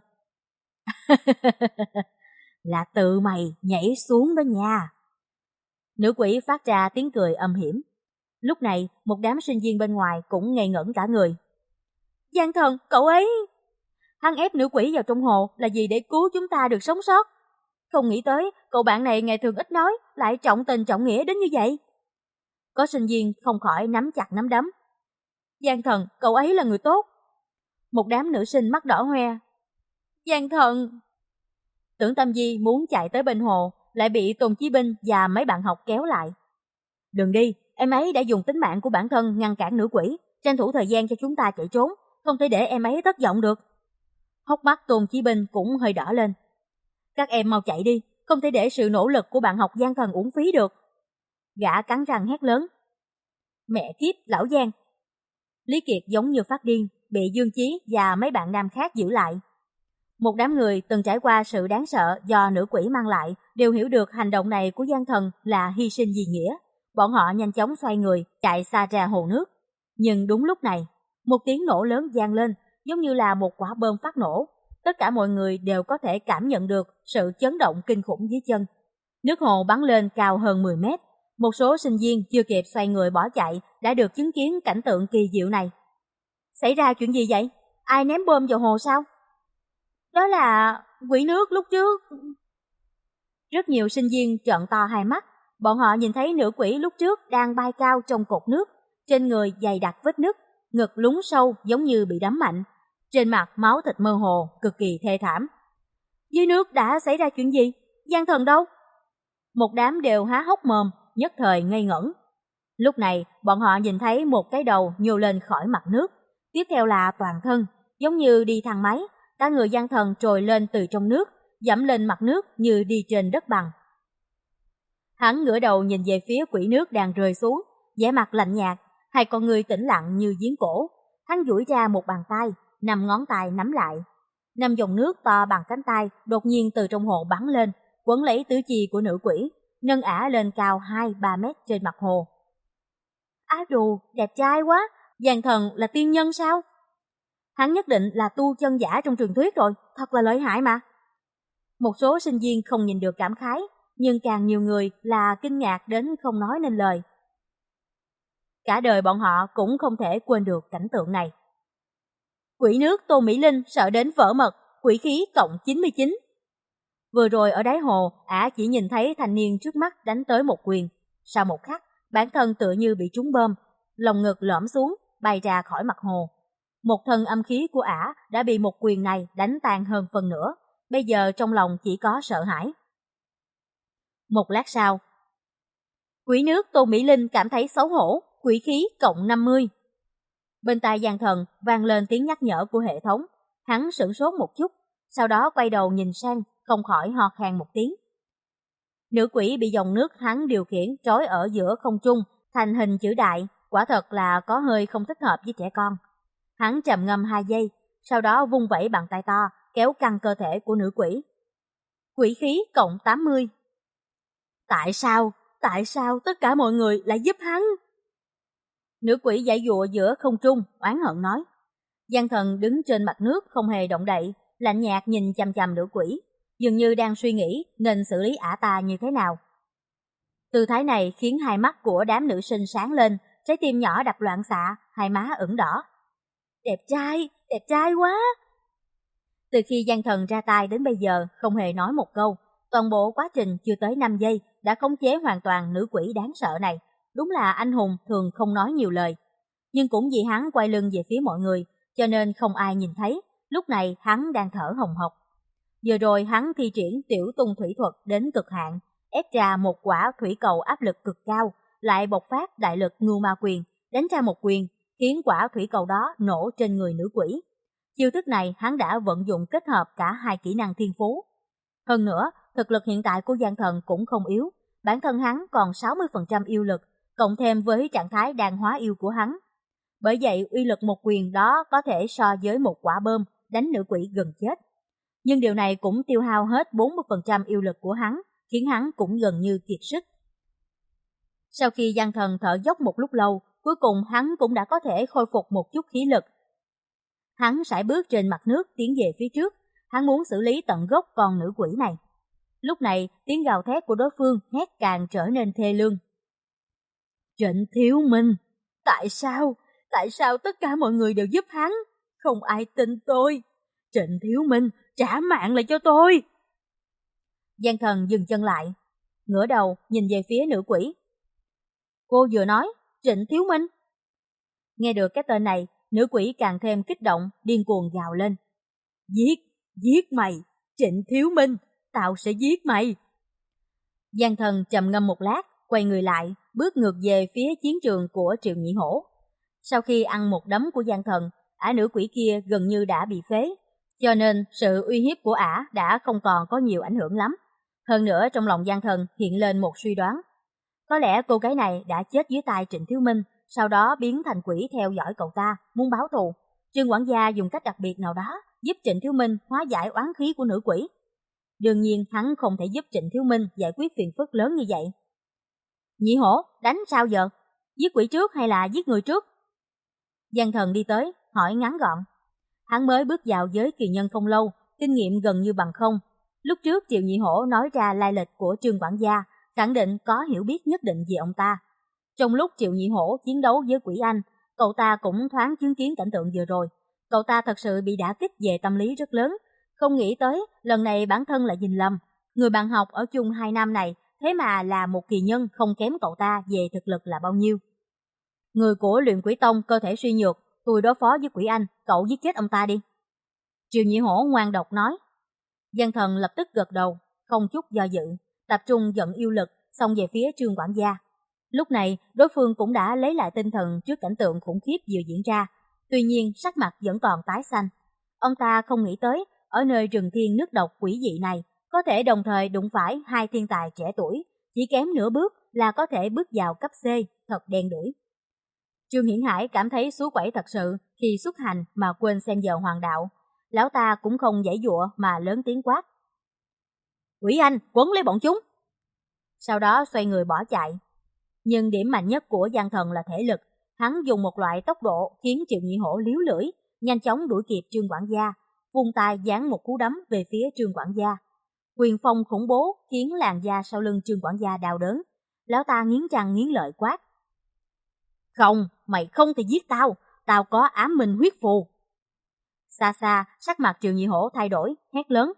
Là tự mày nhảy xuống đó nha. Nữ quỷ phát ra tiếng cười âm hiểm. Lúc này, một đám sinh viên bên ngoài cũng ngây ngẩn cả người. Giang Thần, cậu ấy... Hắn ép nữ quỷ vào trong hồ là gì để cứu chúng ta được sống sót. Không nghĩ tới, cậu bạn này ngày thường ít nói, lại trọng tình trọng nghĩa đến như vậy. Có sinh viên không khỏi nắm chặt nắm đấm. Giang Thần, cậu ấy là người tốt. Một đám nữ sinh mắt đỏ hoe. Giang Thần... Tưởng Tâm Di muốn chạy tới bên hồ, lại bị Tôn Chí Binh và mấy bạn học kéo lại. Đừng đi, em ấy đã dùng tính mạng của bản thân ngăn cản nữ quỷ, tranh thủ thời gian cho chúng ta chạy trốn, không thể để em ấy thất vọng được. Hốc mắt Tôn Chí Binh cũng hơi đỏ lên. Các em mau chạy đi, không thể để sự nỗ lực của bạn học Giang Thần uổng phí được. Gã cắn răng hét lớn. Mẹ kiếp, lão Giang. Lý Kiệt giống như phát điên, bị Dương Chí và mấy bạn nam khác giữ lại. Một đám người từng trải qua sự đáng sợ do nữ quỷ mang lại đều hiểu được hành động này của Giang Thần là hy sinh vì nghĩa. Bọn họ nhanh chóng xoay người, chạy xa ra hồ nước. Nhưng đúng lúc này, một tiếng nổ lớn vang lên, giống như là một quả bom phát nổ. Tất cả mọi người đều có thể cảm nhận được sự chấn động kinh khủng dưới chân. Nước hồ bắn lên cao hơn mười mét. Một số sinh viên chưa kịp xoay người bỏ chạy đã được chứng kiến cảnh tượng kỳ diệu này. Xảy ra chuyện gì vậy? Ai ném bom vào hồ sao? Đó là quỷ nước lúc trước. Rất nhiều sinh viên trợn to hai mắt. Bọn họ nhìn thấy nữ quỷ lúc trước đang bay cao trong cột nước, trên người dày đặc vết nứt, ngực lún sâu giống như bị đấm mạnh, trên mặt máu thịt mơ hồ, cực kỳ thê thảm. Dưới nước đã xảy ra chuyện gì? Giang Thần đâu? Một đám đều há hốc mồm, nhất thời ngây ngẩn. Lúc này, bọn họ nhìn thấy một cái đầu nhô lên khỏi mặt nước, tiếp theo là toàn thân, giống như đi thang máy, cả người Giang Thần trồi lên từ trong nước, dẫm lên mặt nước như đi trên đất bằng. Hắn ngửa đầu nhìn về phía quỷ nước đang rơi xuống, vẻ mặt lạnh nhạt, hai con người tĩnh lặng như giếng cổ. Hắn duỗi ra một bàn tay, năm ngón tay nắm lại. Năm dòng nước to bằng cánh tay đột nhiên từ trong hồ bắn lên, quấn lấy tứ chi của nữ quỷ, nâng ả lên cao hai ba mét trên mặt hồ. Á đù, đẹp trai quá, Giang Thần là tiên nhân sao? Hắn nhất định là tu chân giả trong truyền thuyết rồi, thật là lợi hại mà. Một số sinh viên không nhìn được cảm khái, nhưng càng nhiều người là kinh ngạc đến không nói nên lời. Cả đời bọn họ cũng không thể quên được cảnh tượng này. Quỷ nước Tô Mỹ Linh sợ đến vỡ mật, quỷ khí cộng chín mươi chín. Vừa rồi ở đáy hồ, ả chỉ nhìn thấy thanh niên trước mắt đánh tới một quyền. Sau một khắc, bản thân tựa như bị trúng bom, lồng ngực lõm xuống, bay ra khỏi mặt hồ. Một thân âm khí của ả đã bị một quyền này đánh tan hơn phần nửa, bây giờ trong lòng chỉ có sợ hãi. Một lát sau, quỷ nước Tô Mỹ Linh cảm thấy xấu hổ, quỷ khí cộng năm mươi. Bên tai Giang Thần vang lên tiếng nhắc nhở của hệ thống, hắn sửng sốt một chút, sau đó quay đầu nhìn sang, không khỏi ho khan một tiếng. Nữ quỷ bị dòng nước hắn điều khiển trói ở giữa không trung, thành hình chữ đại, quả thật là có hơi không thích hợp với trẻ con. Hắn trầm ngâm hai giây, sau đó vung vẩy bàn tay to, kéo căng cơ thể của nữ quỷ. Quỷ khí cộng tám mươi. Tại sao? Tại sao tất cả mọi người lại giúp hắn? Nữ quỷ giãy giụa giữa không trung, oán hận nói. Giang Thần đứng trên mặt nước không hề động đậy, lạnh nhạt nhìn chằm chằm nữ quỷ, dường như đang suy nghĩ nên xử lý ả ta như thế nào. Tư thái này khiến hai mắt của đám nữ sinh sáng lên, trái tim nhỏ đập loạn xạ, hai má ửng đỏ. Đẹp trai, đẹp trai quá! Từ khi Giang Thần ra tay đến bây giờ không hề nói một câu, toàn bộ quá trình chưa tới năm giây đã khống chế hoàn toàn nữ quỷ đáng sợ này. Đúng là anh hùng thường không nói nhiều lời. Nhưng cũng vì hắn quay lưng về phía mọi người, cho nên không ai nhìn thấy, lúc này hắn đang thở hồng hộc. Vừa rồi hắn thi triển tiểu tung thủy thuật đến cực hạn, ép ra một quả thủy cầu áp lực cực cao, lại bộc phát đại lực ngưu ma quyền, đánh ra một quyền, khiến quả thủy cầu đó nổ trên người nữ quỷ. Chiêu thức này hắn đã vận dụng kết hợp cả hai kỹ năng thiên phú. Hơn nữa, thực lực hiện tại của Giang Thần cũng không yếu, bản thân hắn còn sáu mươi phần trăm yêu lực, cộng thêm với trạng thái đang hóa yêu của hắn. Bởi vậy uy lực một quyền đó có thể so với một quả bom đánh nữ quỷ gần chết. Nhưng điều này cũng tiêu hao hết bốn mươi phần trăm yêu lực của hắn, khiến hắn cũng gần như kiệt sức. Sau khi Giang Thần thở dốc một lúc lâu, cuối cùng hắn cũng đã có thể khôi phục một chút khí lực. Hắn sải bước trên mặt nước tiến về phía trước, hắn muốn xử lý tận gốc con nữ quỷ này. Lúc này, tiếng gào thét của đối phương hét càng trở nên thê lương. Trịnh Thiếu Minh, tại sao? Tại sao tất cả mọi người đều giúp hắn? Không ai tin tôi. Trịnh Thiếu Minh, trả mạng lại cho tôi. Giang Thần dừng chân lại, ngửa đầu nhìn về phía nữ quỷ. Cô vừa nói, Trịnh Thiếu Minh. Nghe được cái tên này, nữ quỷ càng thêm kích động, điên cuồng gào lên. Giết, giết mày, Trịnh Thiếu Minh, tao sẽ giết mày. Giang Thần trầm ngâm một lát, quay người lại, bước ngược về phía chiến trường của Triệu Nhị Hổ. Sau khi ăn một đấm của Giang Thần, ả nữ quỷ kia gần như đã bị phế, cho nên sự uy hiếp của ả đã không còn có nhiều ảnh hưởng lắm. Hơn nữa trong lòng Giang Thần hiện lên một suy đoán. Có lẽ cô gái này đã chết dưới tay Trịnh Thiếu Minh, sau đó biến thành quỷ theo dõi cậu ta, muốn báo thù. Trương quản gia dùng cách đặc biệt nào đó giúp Trịnh Thiếu Minh hóa giải oán khí của nữ quỷ. Đương nhiên hắn không thể giúp Trịnh Thiếu Minh giải quyết phiền phức lớn như vậy. Nhị Hổ, đánh sao giờ? Giết quỷ trước hay là giết người trước? Giang Thần đi tới, hỏi ngắn gọn. Hắn mới bước vào giới kỳ nhân không lâu, kinh nghiệm gần như bằng không. Lúc trước Triệu Nhị Hổ nói ra lai lịch của Trương quản gia, khẳng định có hiểu biết nhất định về ông ta. Trong lúc Triệu Nhị Hổ chiến đấu với quỷ anh, cậu ta cũng thoáng chứng kiến cảnh tượng vừa rồi. Cậu ta thật sự bị đả kích về tâm lý rất lớn, không nghĩ tới lần này bản thân lại nhìn lầm. Người bạn học ở chung hai năm này thế mà là một kỳ nhân không kém cậu ta về thực lực là bao nhiêu. Người của Luyện Quỷ Tông cơ thể suy nhược, tôi đối phó với quỷ anh, cậu giết chết ông ta đi. Triệu Nhị Hổ ngoan độc nói. Giang Thần lập tức gật đầu, không chút do dự, tập trung dẫn yêu lực xông về phía Trương quản gia. Lúc này đối phương cũng đã lấy lại tinh thần trước cảnh tượng khủng khiếp vừa diễn ra, tuy nhiên sắc mặt vẫn còn tái xanh. Ông ta không nghĩ tới ở nơi rừng thiên nước độc quỷ dị này có thể đồng thời đụng phải hai thiên tài trẻ tuổi, chỉ kém nửa bước là có thể bước vào cấp C, thật đen đủi. Trương Hiển Hải cảm thấy xú quẩy thật sự khi xuất hành mà quên xem giờ hoàng đạo. Lão ta cũng không giãy giụa mà lớn tiếng quát. Quỷ anh, quấn lấy bọn chúng. Sau đó xoay người bỏ chạy. Nhưng điểm mạnh nhất của Giang Thần là thể lực. Hắn dùng một loại tốc độ khiến Triệu Nhị Hổ líu lưỡi, nhanh chóng đuổi kịp Trương quản gia, vung tay giáng một cú đấm về phía Trương quản gia. Quyền phong khủng bố khiến làn da sau lưng Trương quản gia đau đớn. Lão ta nghiến răng nghiến lợi quát. Không, mày không thể giết tao, tao có ám minh huyết phù. Xa xa, sắc mặt Triệu Nhị Hổ thay đổi, hét lớn.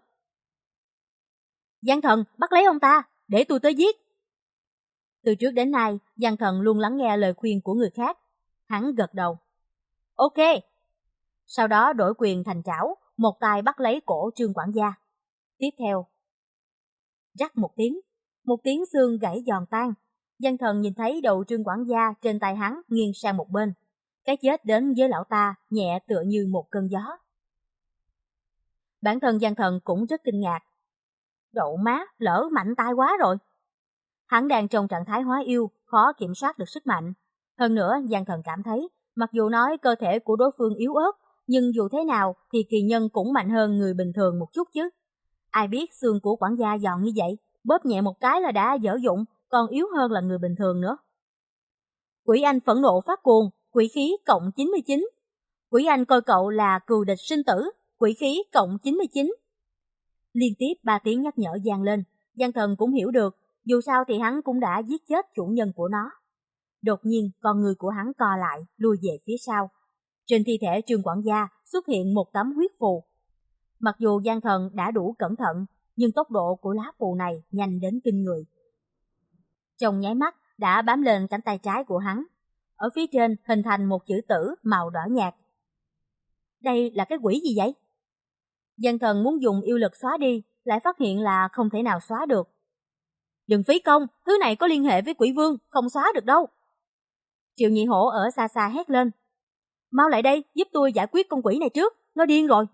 Giang Thần, bắt lấy ông ta, để tôi tới giết. Từ trước đến nay, Giang Thần luôn lắng nghe lời khuyên của người khác. Hắn gật đầu. Ok. Sau đó đổi quyền thành trảo, một tay bắt lấy cổ Trương quản gia. Tiếp theo, rắc một tiếng, một tiếng xương gãy giòn tan. Giang Thần nhìn thấy đầu Trương quản gia trên tay hắn nghiêng sang một bên. Cái chết đến với lão ta nhẹ tựa như một cơn gió. Bản thân Giang Thần cũng rất kinh ngạc. Đậu má, lỡ mạnh tay quá rồi. Hắn đang trong trạng thái hóa yêu, khó kiểm soát được sức mạnh. Hơn nữa, Giang Thần cảm thấy, mặc dù nói cơ thể của đối phương yếu ớt, nhưng dù thế nào thì kỳ nhân cũng mạnh hơn người bình thường một chút chứ. Ai biết xương của quản gia giòn như vậy, bóp nhẹ một cái là đã dở dụng, còn yếu hơn là người bình thường nữa. Quỷ Anh phẫn nộ phát cuồng, quỷ khí cộng chín mươi chín. Quỷ Anh coi cậu là cừu địch sinh tử, quỷ khí cộng chín mươi chín. Liên tiếp ba tiếng nhắc nhở vang lên, Giang Thần cũng hiểu được, dù sao thì hắn cũng đã giết chết chủ nhân của nó. Đột nhiên, con người của hắn co lại, lùi về phía sau. Trên thi thể Trương quản gia xuất hiện một tấm huyết phù. Mặc dù Giang Thần đã đủ cẩn thận, nhưng tốc độ của lá phù này nhanh đến kinh người. Trong nháy mắt đã bám lên cánh tay trái của hắn. Ở phía trên hình thành một chữ tử màu đỏ nhạt. Đây là cái quỷ gì vậy? Giang Thần muốn dùng yêu lực xóa đi, lại phát hiện là không thể nào xóa được. Đừng phí công, thứ này có liên hệ với quỷ vương, không xóa được đâu. Triệu Nhị Hổ ở xa xa hét lên. Mau lại đây, giúp tôi giải quyết con quỷ này trước, nó điên rồi.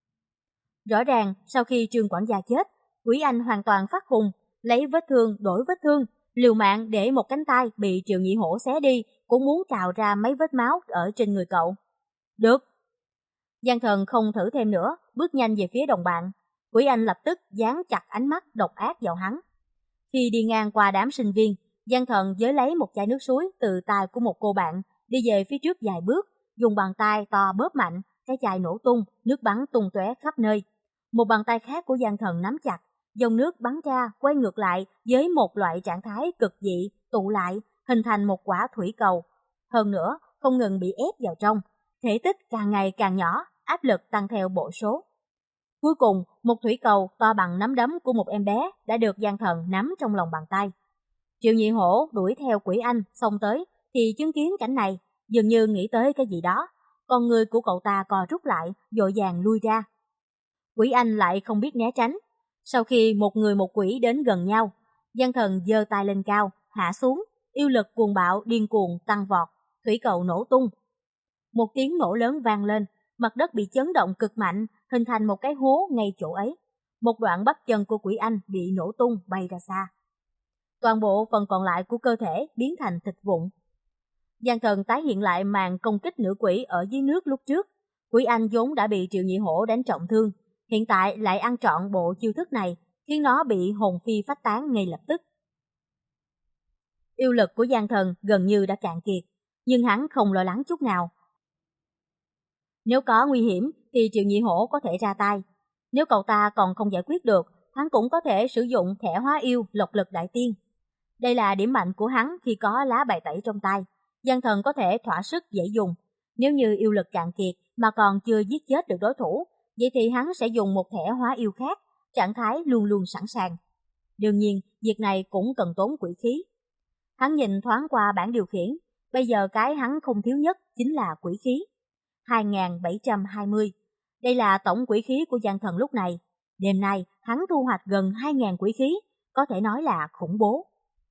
Rõ ràng, sau khi Trương quản gia chết, quỷ Anh hoàn toàn phát hùng, lấy vết thương đổi vết thương, liều mạng để một cánh tay bị Triệu Nhị Hổ xé đi, cũng muốn trào ra mấy vết máu ở trên người cậu. Được. Giang Thần không thử thêm nữa, bước nhanh về phía đồng bạn. Quỷ Anh lập tức dán chặt ánh mắt độc ác vào hắn. Khi đi ngang qua đám sinh viên, Giang Thần giới lấy một chai nước suối từ tay của một cô bạn, đi về phía trước vài bước, dùng bàn tay to bóp mạnh, cái chai nổ tung, nước bắn tung tóe khắp nơi. Một bàn tay khác của Giang Thần nắm chặt, dòng nước bắn ra quay ngược lại với một loại trạng thái cực dị, tụ lại, hình thành một quả thủy cầu. Hơn nữa, không ngừng bị ép vào trong, thể tích càng ngày càng nhỏ, áp lực tăng theo bộ số. Cuối cùng, một thủy cầu to bằng nắm đấm của một em bé đã được Giang Thần nắm trong lòng bàn tay. Triệu Nhị Hổ đuổi theo quỷ Anh xông tới thì chứng kiến cảnh này, dường như nghĩ tới cái gì đó, con người của cậu ta co rút lại, vội vàng lui ra. Quỷ Anh lại không biết né tránh. Sau khi một người một quỷ đến gần nhau, Giang Thần giơ tay lên cao, hạ xuống, yêu lực cuồng bạo điên cuồng tăng vọt, thủy cầu nổ tung. Một tiếng nổ lớn vang lên, mặt đất bị chấn động cực mạnh, hình thành một cái hố ngay chỗ ấy. Một đoạn bắp chân của quỷ Anh bị nổ tung bay ra xa. Toàn bộ phần còn lại của cơ thể biến thành thịt vụn. Giang Thần tái hiện lại màn công kích nữ quỷ ở dưới nước lúc trước. Quỷ Anh vốn đã bị Triệu Nhị Hổ đánh trọng thương, hiện tại lại ăn trọn bộ chiêu thức này, khiến nó bị hồn phi phách tán ngay lập tức. Yêu lực của Giang Thần gần như đã cạn kiệt, nhưng hắn không lo lắng chút nào. Nếu có nguy hiểm thì Triệu Nhị Hổ có thể ra tay. Nếu cậu ta còn không giải quyết được, hắn cũng có thể sử dụng thẻ hóa yêu Lộc Lực Đại Tiên. Đây là điểm mạnh của hắn khi có lá bài tẩy trong tay. Giang Thần có thể thỏa sức dễ dùng. Nếu như yêu lực cạn kiệt mà còn chưa giết chết được đối thủ, vậy thì hắn sẽ dùng một thẻ hóa yêu khác, trạng thái luôn luôn sẵn sàng. Đương nhiên, việc này cũng cần tốn quỷ khí. Hắn nhìn thoáng qua bảng điều khiển, bây giờ cái hắn không thiếu nhất chính là quỷ khí. hai nghìn bảy trăm hai mươi. Đây là tổng quỷ khí của Giang Thần lúc này. Đêm nay, hắn thu hoạch gần hai nghìn quỷ khí, có thể nói là khủng bố.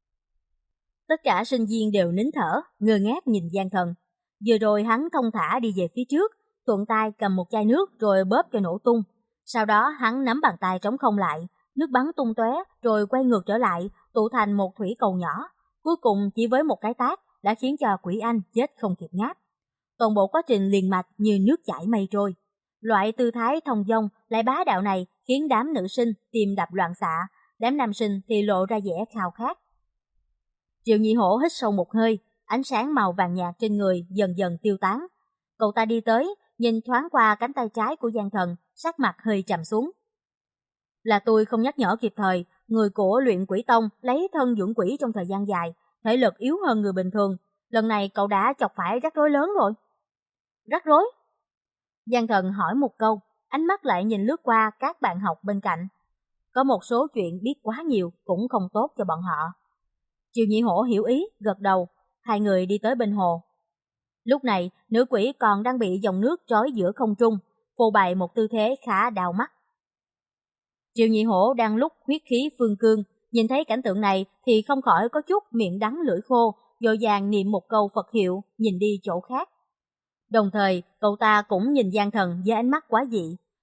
Tất cả sinh viên đều nín thở, ngơ ngác nhìn Giang Thần. Vừa rồi hắn thông thả đi về phía trước, thuận tay cầm một chai nước rồi bóp cho nổ tung. Sau đó hắn nắm bàn tay trống không lại, nước bắn tung tóe rồi quay ngược trở lại, tụ thành một thủy cầu nhỏ. Cuối cùng chỉ với một cái tát đã khiến cho quỷ Anh chết không kịp ngáp. Toàn bộ quá trình liền mạch như nước chảy mây trôi. Loại tư thái thông dong lại bá đạo này khiến đám nữ sinh tim đập loạn xạ, đám nam sinh thì lộ ra vẻ khao khát. Triệu Nhị Hổ hít sâu một hơi, ánh sáng màu vàng nhạt trên người dần dần tiêu tán. Cậu ta đi tới, nhìn thoáng qua cánh tay trái của Giang Thần, sắc mặt hơi trầm xuống. Là tôi không nhắc nhở kịp thời, người của Luyện Quỷ Tông lấy thân dưỡng quỷ trong thời gian dài, thể lực yếu hơn người bình thường. Lần này cậu đã chọc phải rắc rối lớn rồi. Rắc rối? Giang Thần hỏi một câu, ánh mắt lại nhìn lướt qua các bạn học bên cạnh. Có một số chuyện biết quá nhiều cũng không tốt cho bọn họ. Triệu Nhị Hổ hiểu ý, gật đầu, hai người đi tới bên hồ. Lúc này, nữ quỷ còn đang bị dòng nước trói giữa không trung, phô bày một tư thế khá đau mắt. Triệu Nhị Hổ đang lúc huyết khí phương cương, nhìn thấy cảnh tượng này thì không khỏi có chút miệng đắng lưỡi khô, vội vàng niệm một câu Phật hiệu, nhìn đi chỗ khác. Đồng thời, cậu ta cũng nhìn Giang Thần với ánh mắt quá dị.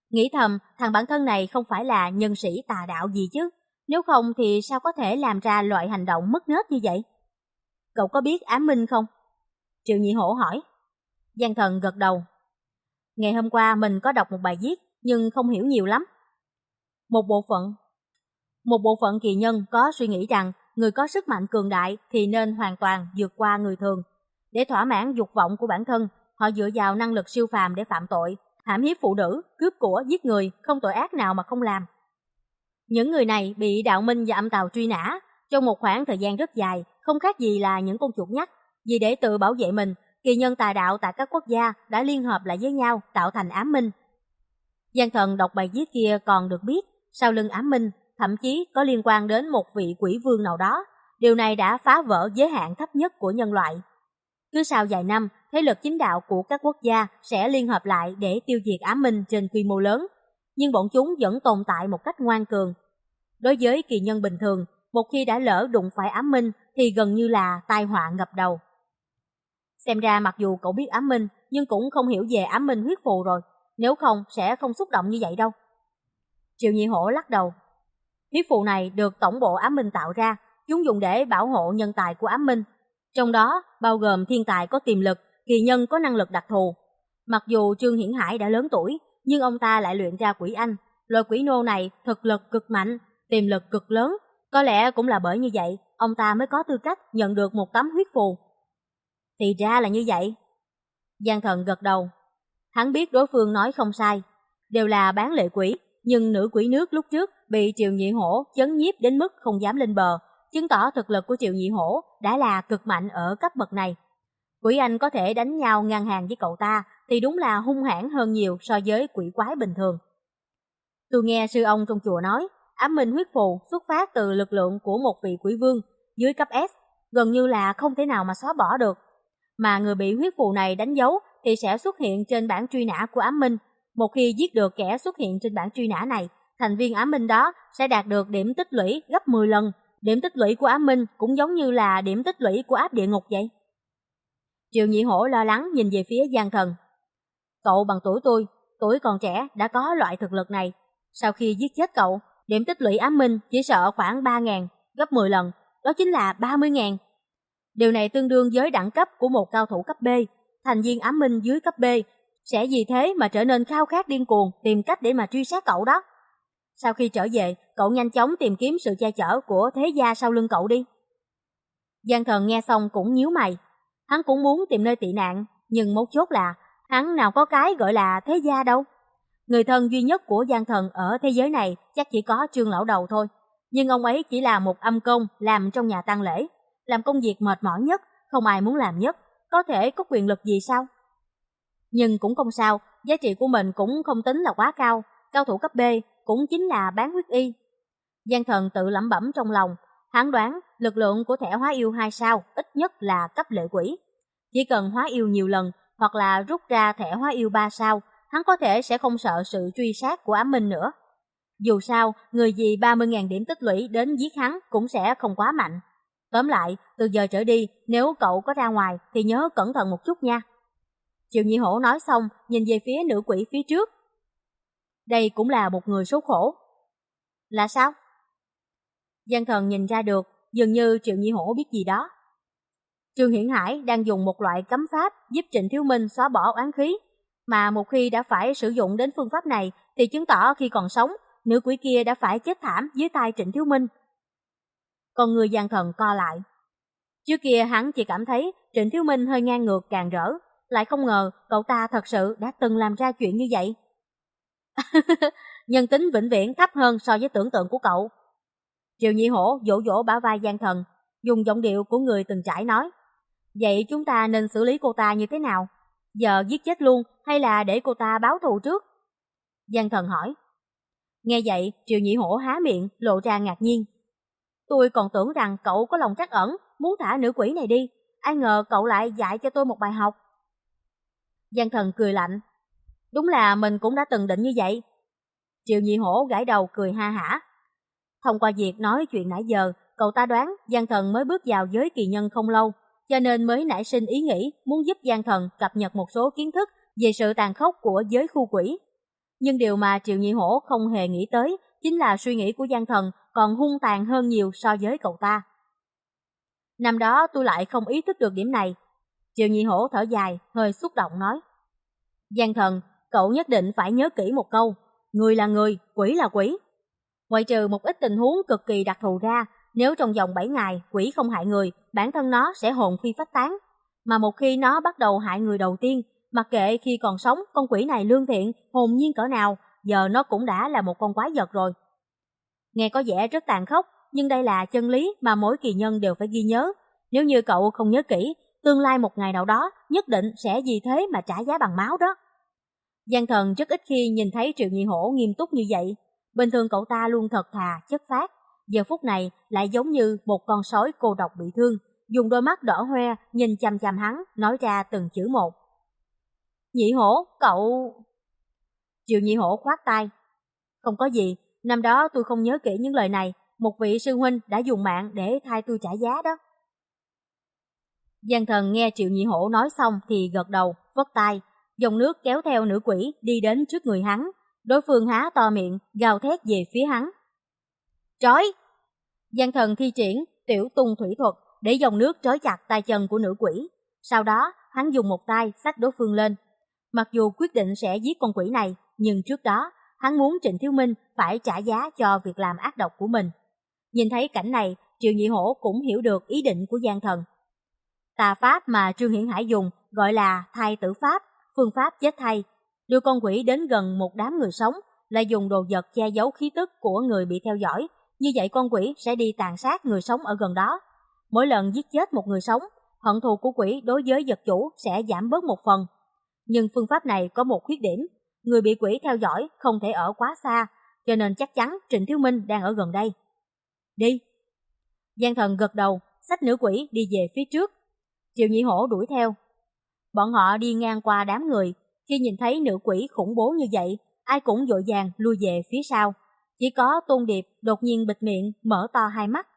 Nghĩ thầm, thằng bản thân này không phải là nhân sĩ tà đạo gì chứ, nếu không thì sao có thể làm ra loại hành động mất nết như vậy? Cậu có biết ám minh không? Triệu Nhị Hổ hỏi. Giang Thần gật đầu. Ngày hôm qua mình có đọc một bài viết, nhưng không hiểu nhiều lắm. Một bộ phận Một bộ phận kỳ nhân có suy nghĩ rằng người có sức mạnh cường đại thì nên hoàn toàn vượt qua người thường. Để thỏa mãn dục vọng của bản thân, họ dựa vào năng lực siêu phàm để phạm tội, hãm hiếp phụ nữ, cướp của, giết người, không tội ác nào mà không làm. Những người này bị đạo minh và âm tào truy nã trong một khoảng thời gian rất dài, không khác gì là những con chuột nhắt. Vì để tự bảo vệ mình, kỳ nhân tà đạo tại các quốc gia đã liên hợp lại với nhau tạo thành ám minh. Giang Thần đọc bài viết kia còn được biết, sau lưng ám minh thậm chí có liên quan đến một vị quỷ vương nào đó. Điều này đã phá vỡ giới hạn thấp nhất của nhân loại. Cứ sau vài năm, thế lực chính đạo của các quốc gia sẽ liên hợp lại để tiêu diệt ám minh trên quy mô lớn, nhưng bọn chúng vẫn tồn tại một cách ngoan cường. Đối với kỳ nhân bình thường, một khi đã lỡ đụng phải ám minh thì gần như là tai họa ngập đầu. Xem ra mặc dù cậu biết ám minh, nhưng cũng không hiểu về ám minh huyết phù rồi, nếu không sẽ không xúc động như vậy đâu. Triệu Nhị Hổ lắc đầu. Huyết phù này được tổng bộ ám minh tạo ra, chúng dùng để bảo hộ nhân tài của ám minh. Trong đó bao gồm thiên tài có tiềm lực, kỳ nhân có năng lực đặc thù. Mặc dù Trương Hiển Hải đã lớn tuổi, nhưng ông ta lại luyện ra quỷ anh. Loại quỷ nô này thực lực cực mạnh, tiềm lực cực lớn. Có lẽ cũng là bởi như vậy, ông ta mới có tư cách nhận được một tấm huyết phù. Thì ra là như vậy. Giang Thần gật đầu. Hắn biết đối phương nói không sai, đều là bán lệ quỷ, nhưng nữ quỷ nước lúc trước bị Triệu Nhị Hổ chấn nhiếp đến mức không dám lên bờ, chứng tỏ thực lực của Triệu Nhị Hổ đã là cực mạnh ở cấp bậc này. Quỷ anh có thể đánh nhau ngang hàng với cậu ta thì đúng là hung hãn hơn nhiều so với quỷ quái bình thường. Tôi nghe sư ông trong chùa nói, ám minh huyết phù xuất phát từ lực lượng của một vị quỷ vương dưới cấp S, gần như là không thể nào mà xóa bỏ được. Mà người bị huyết phù này đánh dấu thì sẽ xuất hiện trên bảng truy nã của ám minh. Một khi giết được kẻ xuất hiện trên bảng truy nã này, thành viên ám minh đó sẽ đạt được điểm tích lũy gấp mười lần. Điểm tích lũy của ám minh cũng giống như là điểm tích lũy của áp địa ngục vậy. Triệu Nhị Hổ lo lắng nhìn về phía Giang Thần. Cậu bằng tuổi tôi, tuổi còn trẻ đã có loại thực lực này. Sau khi giết chết cậu, điểm tích lũy ám minh chỉ sợ khoảng ba nghìn, gấp mười lần, đó chính là ba mươi nghìn. Điều này tương đương với đẳng cấp của một cao thủ cấp B. Thành viên ám minh dưới cấp B sẽ vì thế mà trở nên khao khát điên cuồng tìm cách để mà truy sát cậu đó. Sau khi trở về, cậu nhanh chóng tìm kiếm sự che chở của thế gia sau lưng cậu đi. Giang Thần nghe xong cũng nhíu mày. Hắn cũng muốn tìm nơi tị nạn, nhưng mấu chốt là hắn nào có cái gọi là thế gia đâu. Người thân duy nhất của Giang Thần ở thế giới này chắc chỉ có Trương Lão Đầu thôi. Nhưng ông ấy chỉ là một âm công làm trong nhà tang lễ, làm công việc mệt mỏi nhất, không ai muốn làm nhất, có thể có quyền lực gì sao? Nhưng cũng không sao, giá trị của mình cũng không tính là quá cao, cao thủ cấp B cũng chính là bán huyết y. Giang Thần tự lẩm bẩm trong lòng, hắn đoán lực lượng của thẻ hóa yêu hai sao ít nhất là cấp lệ quỷ. Chỉ cần hóa yêu nhiều lần hoặc là rút ra thẻ hóa yêu ba sao, hắn có thể sẽ không sợ sự truy sát của ám minh nữa. Dù sao, người gì ba mươi nghìn điểm tích lũy đến giết hắn cũng sẽ không quá mạnh. Tóm lại, từ giờ trở đi, nếu cậu có ra ngoài thì nhớ cẩn thận một chút nha. Triệu Nhị Hổ nói xong, nhìn về phía nữ quỷ phía trước. Đây cũng là một người số khổ. Là sao? Giang Thần nhìn ra được, dường như Triệu Nhị Hổ biết gì đó. Trương Hiển Hải đang dùng một loại cấm pháp giúp Trịnh Thiếu Minh xóa bỏ oán khí, mà một khi đã phải sử dụng đến phương pháp này thì chứng tỏ khi còn sống, nữ quỷ kia đã phải chết thảm dưới tay Trịnh Thiếu Minh. Con người Giang Thần co lại. Trước kia hắn chỉ cảm thấy Trịnh Thiếu Minh hơi ngang ngược càn rỡ, lại không ngờ cậu ta thật sự đã từng làm ra chuyện như vậy. Nhân tính vĩnh viễn thấp hơn so với tưởng tượng của cậu. Triệu Nhị Hổ vỗ vỗ bả vai Giang Thần, dùng giọng điệu của người từng trải nói. Vậy chúng ta nên xử lý cô ta như thế nào? Giờ giết chết luôn hay là để cô ta báo thù trước? Giang Thần hỏi. Nghe vậy, Triệu Nhị Hổ há miệng, lộ ra ngạc nhiên. Tôi còn tưởng rằng cậu có lòng trắc ẩn, muốn thả nữ quỷ này đi. Ai ngờ cậu lại dạy cho tôi một bài học. Giang Thần cười lạnh. Đúng là mình cũng đã từng định như vậy. Triệu Nhị Hổ gãi đầu cười ha hả. Thông qua việc nói chuyện nãy giờ, cậu ta đoán Giang Thần mới bước vào giới kỳ nhân không lâu, cho nên mới nảy sinh ý nghĩ muốn giúp Giang Thần cập nhật một số kiến thức về sự tàn khốc của giới khu quỷ. Nhưng điều mà Triệu Nhị Hổ không hề nghĩ tới chính là suy nghĩ của Giang Thần còn hung tàn hơn nhiều so với cậu ta. Năm đó tôi lại không ý thức được điểm này. Triệu Nhị Hổ thở dài, hơi xúc động nói. Giang Thần, cậu nhất định phải nhớ kỹ một câu, người là người, quỷ là quỷ. Ngoại trừ một ít tình huống cực kỳ đặc thù ra, nếu trong vòng bảy ngày quỷ không hại người, bản thân nó sẽ hồn phi phách tán. Mà một khi nó bắt đầu hại người đầu tiên, mặc kệ khi còn sống con quỷ này lương thiện, hồn nhiên cỡ nào, giờ nó cũng đã là một con quái vật rồi. Nghe có vẻ rất tàn khốc, nhưng đây là chân lý mà mỗi kỳ nhân đều phải ghi nhớ. Nếu như cậu không nhớ kỹ, tương lai một ngày nào đó nhất định sẽ vì thế mà trả giá bằng máu đó. Giang Thần rất ít khi nhìn thấy Triệu Nhị Hổ nghiêm túc như vậy. Bình thường cậu ta luôn thật thà, chất phác. Giờ phút này lại giống như một con sói cô độc bị thương, dùng đôi mắt đỏ hoe nhìn chằm chằm hắn, nói ra từng chữ một. Nhị Hổ, cậu... Triệu Nhị Hổ khoát tay. Không có gì, năm đó tôi không nhớ kỹ những lời này, một vị sư huynh đã dùng mạng để thay tôi trả giá đó. Giang Thần nghe Triệu Nhị Hổ nói xong thì gật đầu, vất tay, dòng nước kéo theo nữ quỷ đi đến trước người hắn. Đối phương há to miệng, gào thét về phía hắn. Trói! Giang Thần thi triển tiểu tung thủy thuật để dòng nước trói chặt tay chân của nữ quỷ. Sau đó, hắn dùng một tay xách đối phương lên. Mặc dù quyết định sẽ giết con quỷ này, nhưng trước đó, hắn muốn Trịnh Thiếu Minh phải trả giá cho việc làm ác độc của mình. Nhìn thấy cảnh này, Triệu Nhị Hổ cũng hiểu được ý định của Giang Thần. Tà pháp mà Trương Hiển Hải dùng gọi là thay tử pháp, phương pháp chết thay. Đưa con quỷ đến gần một đám người sống, lại dùng đồ vật che giấu khí tức của người bị theo dõi. Như vậy con quỷ sẽ đi tàn sát người sống ở gần đó. Mỗi lần giết chết một người sống, hận thù của quỷ đối với vật chủ sẽ giảm bớt một phần. Nhưng phương pháp này có một khuyết điểm, người bị quỷ theo dõi không thể ở quá xa, cho nên chắc chắn Trịnh Thiếu Minh đang ở gần đây. Đi! Giang Thần gật đầu, xách nữ quỷ đi về phía trước. Triệu Nhị Hổ đuổi theo. Bọn họ đi ngang qua đám người, khi nhìn thấy nữ quỷ khủng bố như vậy, ai cũng vội vàng lui về phía sau. Chỉ có Tôn Điệp đột nhiên bịt miệng, mở to hai mắt.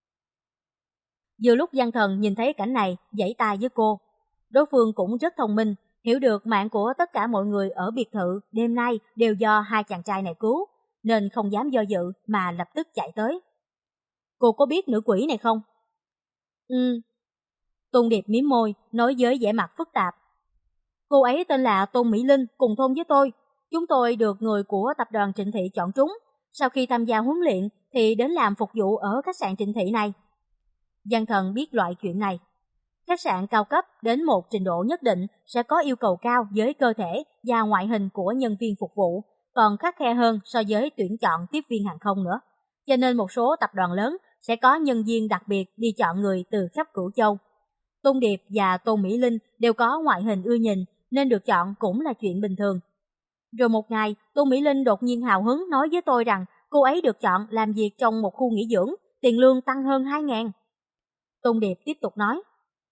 Vừa lúc Giang Thần nhìn thấy cảnh này, giãy tay với cô. Đối phương cũng rất thông minh, hiểu được mạng của tất cả mọi người ở biệt thự đêm nay đều do hai chàng trai này cứu, nên không dám do dự mà lập tức chạy tới. Cô có biết nữ quỷ này không? Ừ. Tôn Điệp mím môi, nói với vẻ mặt phức tạp. Cô ấy tên là Tôn Mỹ Linh, cùng thôn với tôi. Chúng tôi được người của tập đoàn Trịnh Thị chọn trúng. Sau khi tham gia huấn luyện thì đến làm phục vụ ở khách sạn Trịnh Thị này. Giang Thần biết loại chuyện này. Khách sạn cao cấp đến một trình độ nhất định sẽ có yêu cầu cao với cơ thể và ngoại hình của nhân viên phục vụ, còn khắt khe hơn so với tuyển chọn tiếp viên hàng không nữa. Cho nên một số tập đoàn lớn sẽ có nhân viên đặc biệt đi chọn người từ khắp cửu châu. Tôn Điệp và Tôn Mỹ Linh đều có ngoại hình ưa nhìn nên được chọn cũng là chuyện bình thường. Rồi một ngày, Tôn Mỹ Linh đột nhiên hào hứng nói với tôi rằng cô ấy được chọn làm việc trong một khu nghỉ dưỡng, tiền lương tăng hơn hai ngàn. Tôn Điệp tiếp tục nói.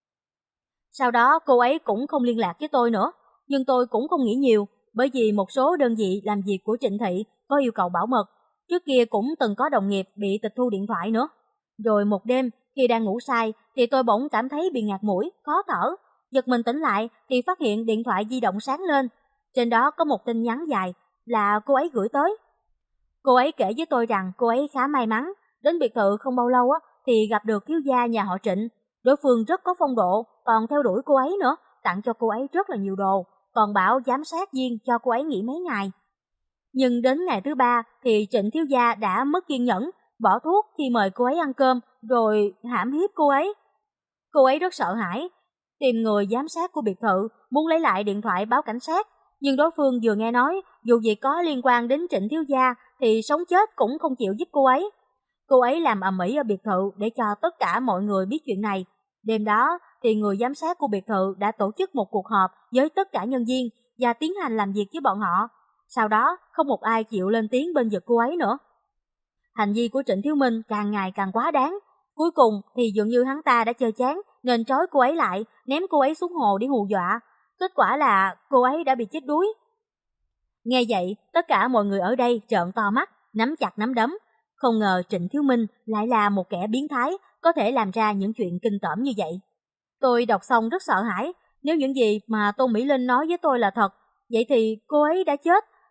Sau đó cô ấy cũng không liên lạc với tôi nữa, nhưng tôi cũng không nghĩ nhiều, bởi vì một số đơn vị làm việc của Trịnh Thị có yêu cầu bảo mật. Trước kia cũng từng có đồng nghiệp bị tịch thu điện thoại nữa. Rồi một đêm, khi đang ngủ say thì tôi bỗng cảm thấy bị ngạt mũi, khó thở. Giật mình tỉnh lại thì phát hiện điện thoại di động sáng lên. Trên đó có một tin nhắn dài là cô ấy gửi tới. Cô ấy kể với tôi rằng cô ấy khá may mắn, đến biệt thự không bao lâu á thì gặp được thiếu gia nhà họ Trịnh. Đối phương rất có phong độ, còn theo đuổi cô ấy nữa, tặng cho cô ấy rất là nhiều đồ, còn bảo giám sát viên cho cô ấy nghỉ mấy ngày. Nhưng đến ngày thứ ba thì Trịnh thiếu gia đã mất kiên nhẫn, bỏ thuốc khi mời cô ấy ăn cơm, rồi hãm hiếp cô ấy. Cô ấy rất sợ hãi, tìm người giám sát của biệt thự, muốn lấy lại điện thoại báo cảnh sát. Nhưng đối phương vừa nghe nói dù việc có liên quan đến Trịnh thiếu gia thì sống chết cũng không chịu giúp cô ấy. Cô ấy làm ầm ĩ ở biệt thự để cho tất cả mọi người biết chuyện này. Đêm đó thì người giám sát của biệt thự đã tổ chức một cuộc họp với tất cả nhân viên và tiến hành làm việc với bọn họ. Sau đó không một ai chịu lên tiếng bên vực cô ấy nữa. Hành vi của Trịnh Thiếu Minh càng ngày càng quá đáng. Cuối cùng thì dường như hắn ta đã chơi chán nên trói cô ấy lại, ném cô ấy xuống hồ để hù dọa. Kết quả là cô ấy đã bị chết đuối. Nghe vậy, tất cả mọi người ở đây trợn to mắt, nắm chặt nắm đấm. Không ngờ Trịnh Thiếu Minh lại là một kẻ biến thái, có thể làm ra những chuyện kinh tởm như vậy. Tôi đọc xong rất sợ hãi, nếu những gì mà Tôn Mỹ Linh nói với tôi là thật, vậy thì cô ấy đã chết,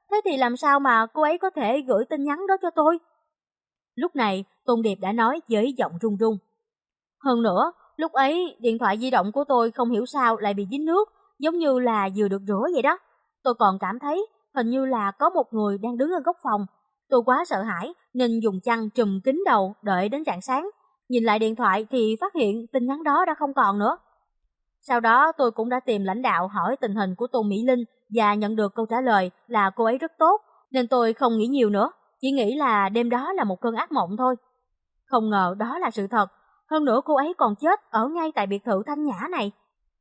thế thì làm sao mà cô ấy có thể gửi tin nhắn đó cho tôi? Lúc này, Tôn Điệp đã nói với giọng run run. Hơn nữa, lúc ấy điện thoại di động của tôi không hiểu sao lại bị dính nước, giống như là vừa được rửa vậy đó. Tôi còn cảm thấy hình như là có một người đang đứng ở góc phòng. Tôi quá sợ hãi nên dùng chăn trùm kín đầu đợi đến rạng sáng. Nhìn lại điện thoại thì phát hiện tin nhắn đó đã không còn nữa. Sau đó tôi cũng đã tìm lãnh đạo hỏi tình hình của Tôn Mỹ Linh và nhận được câu trả lời là cô ấy rất tốt, nên tôi không nghĩ nhiều nữa, chỉ nghĩ là đêm đó là một cơn ác mộng thôi. Không ngờ đó là sự thật, hơn nữa cô ấy còn chết ở ngay tại biệt thự thanh nhã này.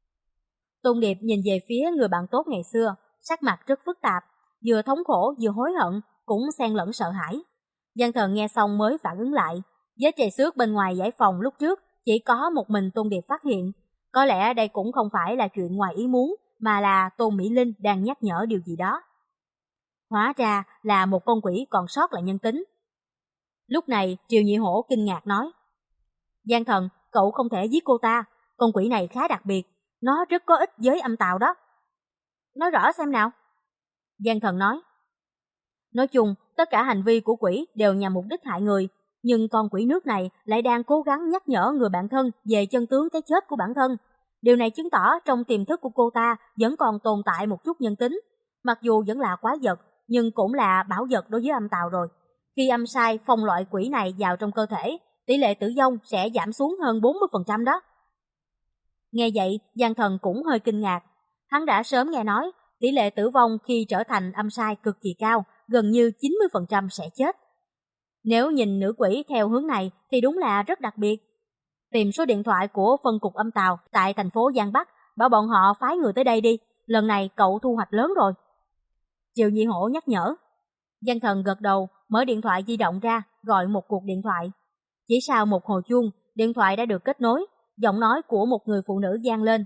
Tôn Điệp nhìn về phía người bạn tốt ngày xưa, sắc mặt rất phức tạp, vừa thống khổ vừa hối hận, cũng xen lẫn sợ hãi. Giang Thần nghe xong mới phản ứng lại, vết trầy xước bên ngoài giải phòng lúc trước chỉ có một mình Tôn Điệp phát hiện. Có lẽ đây cũng không phải là chuyện ngoài ý muốn, mà là Tôn Mỹ Linh đang nhắc nhở điều gì đó. Hóa ra là một con quỷ còn sót lại nhân tính. Lúc này Triều Nhị Hổ kinh ngạc nói, Giang Thần, cậu không thể giết cô ta, con quỷ này khá đặc biệt, nó rất có ích với âm tào đó. Nói rõ xem nào. Giang Thần nói, nói chung tất cả hành vi của quỷ đều nhằm mục đích hại người, nhưng con quỷ nước này lại đang cố gắng nhắc nhở người bạn thân về chân tướng cái chết của bản thân. Điều này chứng tỏ trong tiềm thức của cô ta vẫn còn tồn tại một chút nhân tính. Mặc dù vẫn là quái vật, nhưng cũng là bảo vật đối với âm tào rồi. Khi âm sai phong loại quỷ này vào trong cơ thể, tỷ lệ tử vong sẽ giảm xuống hơn bốn mươi phần trăm đó. Nghe vậy, Giang Thần cũng hơi kinh ngạc. Hắn đã sớm nghe nói, tỷ lệ tử vong khi trở thành âm sai cực kỳ cao, gần như chín mươi phần trăm sẽ chết. Nếu nhìn nữ quỷ theo hướng này thì đúng là rất đặc biệt. Tìm số điện thoại của phân cục âm tào tại thành phố Giang Bắc, bảo bọn họ phái người tới đây đi, lần này cậu thu hoạch lớn rồi. Triệu Nhị Hổ nhắc nhở. Giang Thần gật đầu, mở điện thoại di động ra, gọi một cuộc điện thoại. Chỉ sau một hồi chuông, điện thoại đã được kết nối, giọng nói của một người phụ nữ vang lên.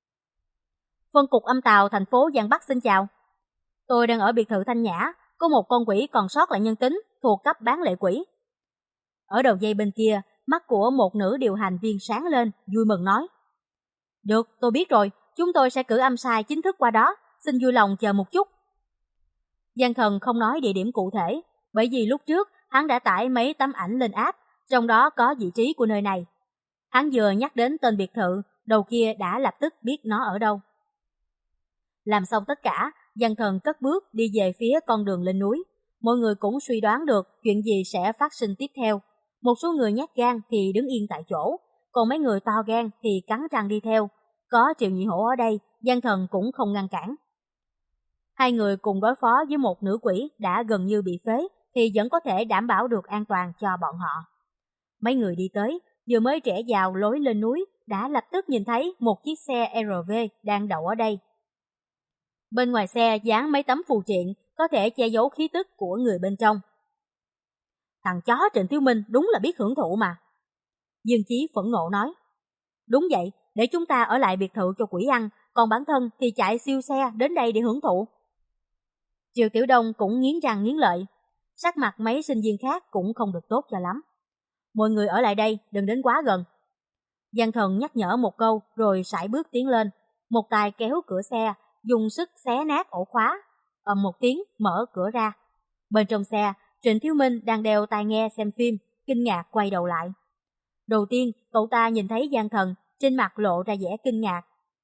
Phân cục âm tào thành phố Giang Bắc xin chào. Tôi đang ở biệt thự Thanh Nhã, có một con quỷ còn sót lại nhân tính, thuộc cấp bán lệ quỷ. Ở đầu dây bên kia, mắt của một nữ điều hành viên sáng lên, vui mừng nói. Được, tôi biết rồi, chúng tôi sẽ cử âm sai chính thức qua đó, xin vui lòng chờ một chút. Giang Thần không nói địa điểm cụ thể, bởi vì lúc trước hắn đã tải mấy tấm ảnh lên app, trong đó có vị trí của nơi này. Hắn vừa nhắc đến tên biệt thự, đầu kia đã lập tức biết nó ở đâu. Làm xong tất cả, Giang Thần cất bước đi về phía con đường lên núi. Mọi người cũng suy đoán được chuyện gì sẽ phát sinh tiếp theo. Một số người nhát gan thì đứng yên tại chỗ, còn mấy người to gan thì cắn răng đi theo. Có Triệu Nhị Hổ ở đây, Giang Thần cũng không ngăn cản. Hai người cùng đối phó với một nữ quỷ đã gần như bị phế thì vẫn có thể đảm bảo được an toàn cho bọn họ. Mấy người đi tới, vừa mới rẽ vào lối lên núi, đã lập tức nhìn thấy một chiếc xe rờ vê đang đậu ở đây. Bên ngoài xe dán mấy tấm phù triện có thể che giấu khí tức của người bên trong. Thằng chó Trịnh Thiếu Minh đúng là biết hưởng thụ mà. Dương Chí phẫn nộ nói. Đúng vậy, để chúng ta ở lại biệt thự cho quỷ ăn, còn bản thân thì chạy siêu xe đến đây để hưởng thụ. Triều Tiểu Đông cũng nghiến răng nghiến lợi. Sắc mặt mấy sinh viên khác cũng không được tốt cho lắm. Mọi người ở lại đây, đừng đến quá gần. Giang Thần nhắc nhở một câu rồi sải bước tiến lên. Một tay kéo cửa xe, dùng sức xé nát ổ khóa. Ầm một tiếng mở cửa ra. Bên trong xe, Trịnh Thiếu Minh đang đeo tai nghe xem phim, kinh ngạc quay đầu lại. Đầu tiên, cậu ta nhìn thấy Giang Thần, trên mặt lộ ra vẻ kinh ngạc.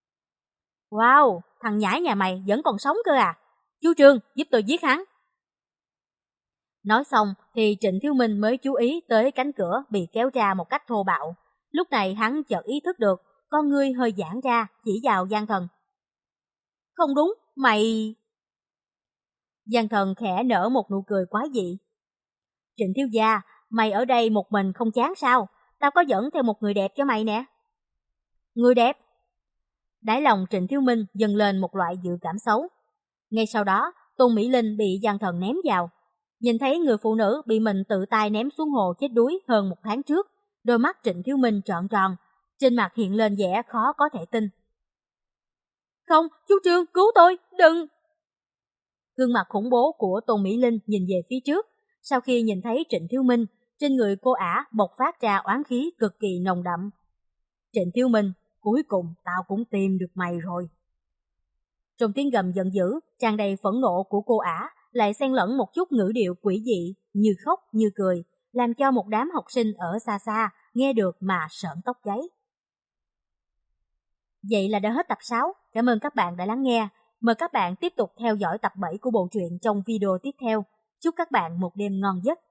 Wow, thằng nhãi nhà mày vẫn còn sống cơ à? Chú Trương, giúp tôi giết hắn. Nói xong thì Trịnh Thiếu Minh mới chú ý tới cánh cửa bị kéo ra một cách thô bạo. Lúc này hắn chợt ý thức được, con ngươi hơi giãn ra, chỉ vào Giang Thần. Không đúng, mày... Giang Thần khẽ nở một nụ cười quái dị. Trịnh thiếu gia, mày ở đây một mình không chán sao? Tao có dẫn theo một người đẹp cho mày nè. Người đẹp? Đáy lòng Trịnh Thiếu Minh dâng lên một loại dự cảm xấu. Ngay sau đó, Tôn Mỹ Linh bị Giang Thần ném vào. Nhìn thấy người phụ nữ bị mình tự tay ném xuống hồ chết đuối hơn một tháng trước, đôi mắt Trịnh Thiếu Minh trợn tròn, trên mặt hiện lên vẻ khó có thể tin. Không, chú Trương, cứu tôi, đừng! Gương mặt khủng bố của Tôn Mỹ Linh nhìn về phía trước, sau khi nhìn thấy Trịnh Thiếu Minh, trên người cô ả bộc phát ra oán khí cực kỳ nồng đậm. Trịnh Thiếu Minh, cuối cùng tao cũng tìm được mày rồi. Trong tiếng gầm giận dữ, tràn đầy phẫn nộ của cô ả, lại xen lẫn một chút ngữ điệu quỷ dị, như khóc như cười, làm cho một đám học sinh ở xa xa nghe được mà sởn tóc gáy. Vậy là đã hết tập sáu, cảm ơn các bạn đã lắng nghe. Mời các bạn tiếp tục theo dõi tập bảy của bộ truyện trong video tiếp theo. Chúc các bạn một đêm ngon giấc.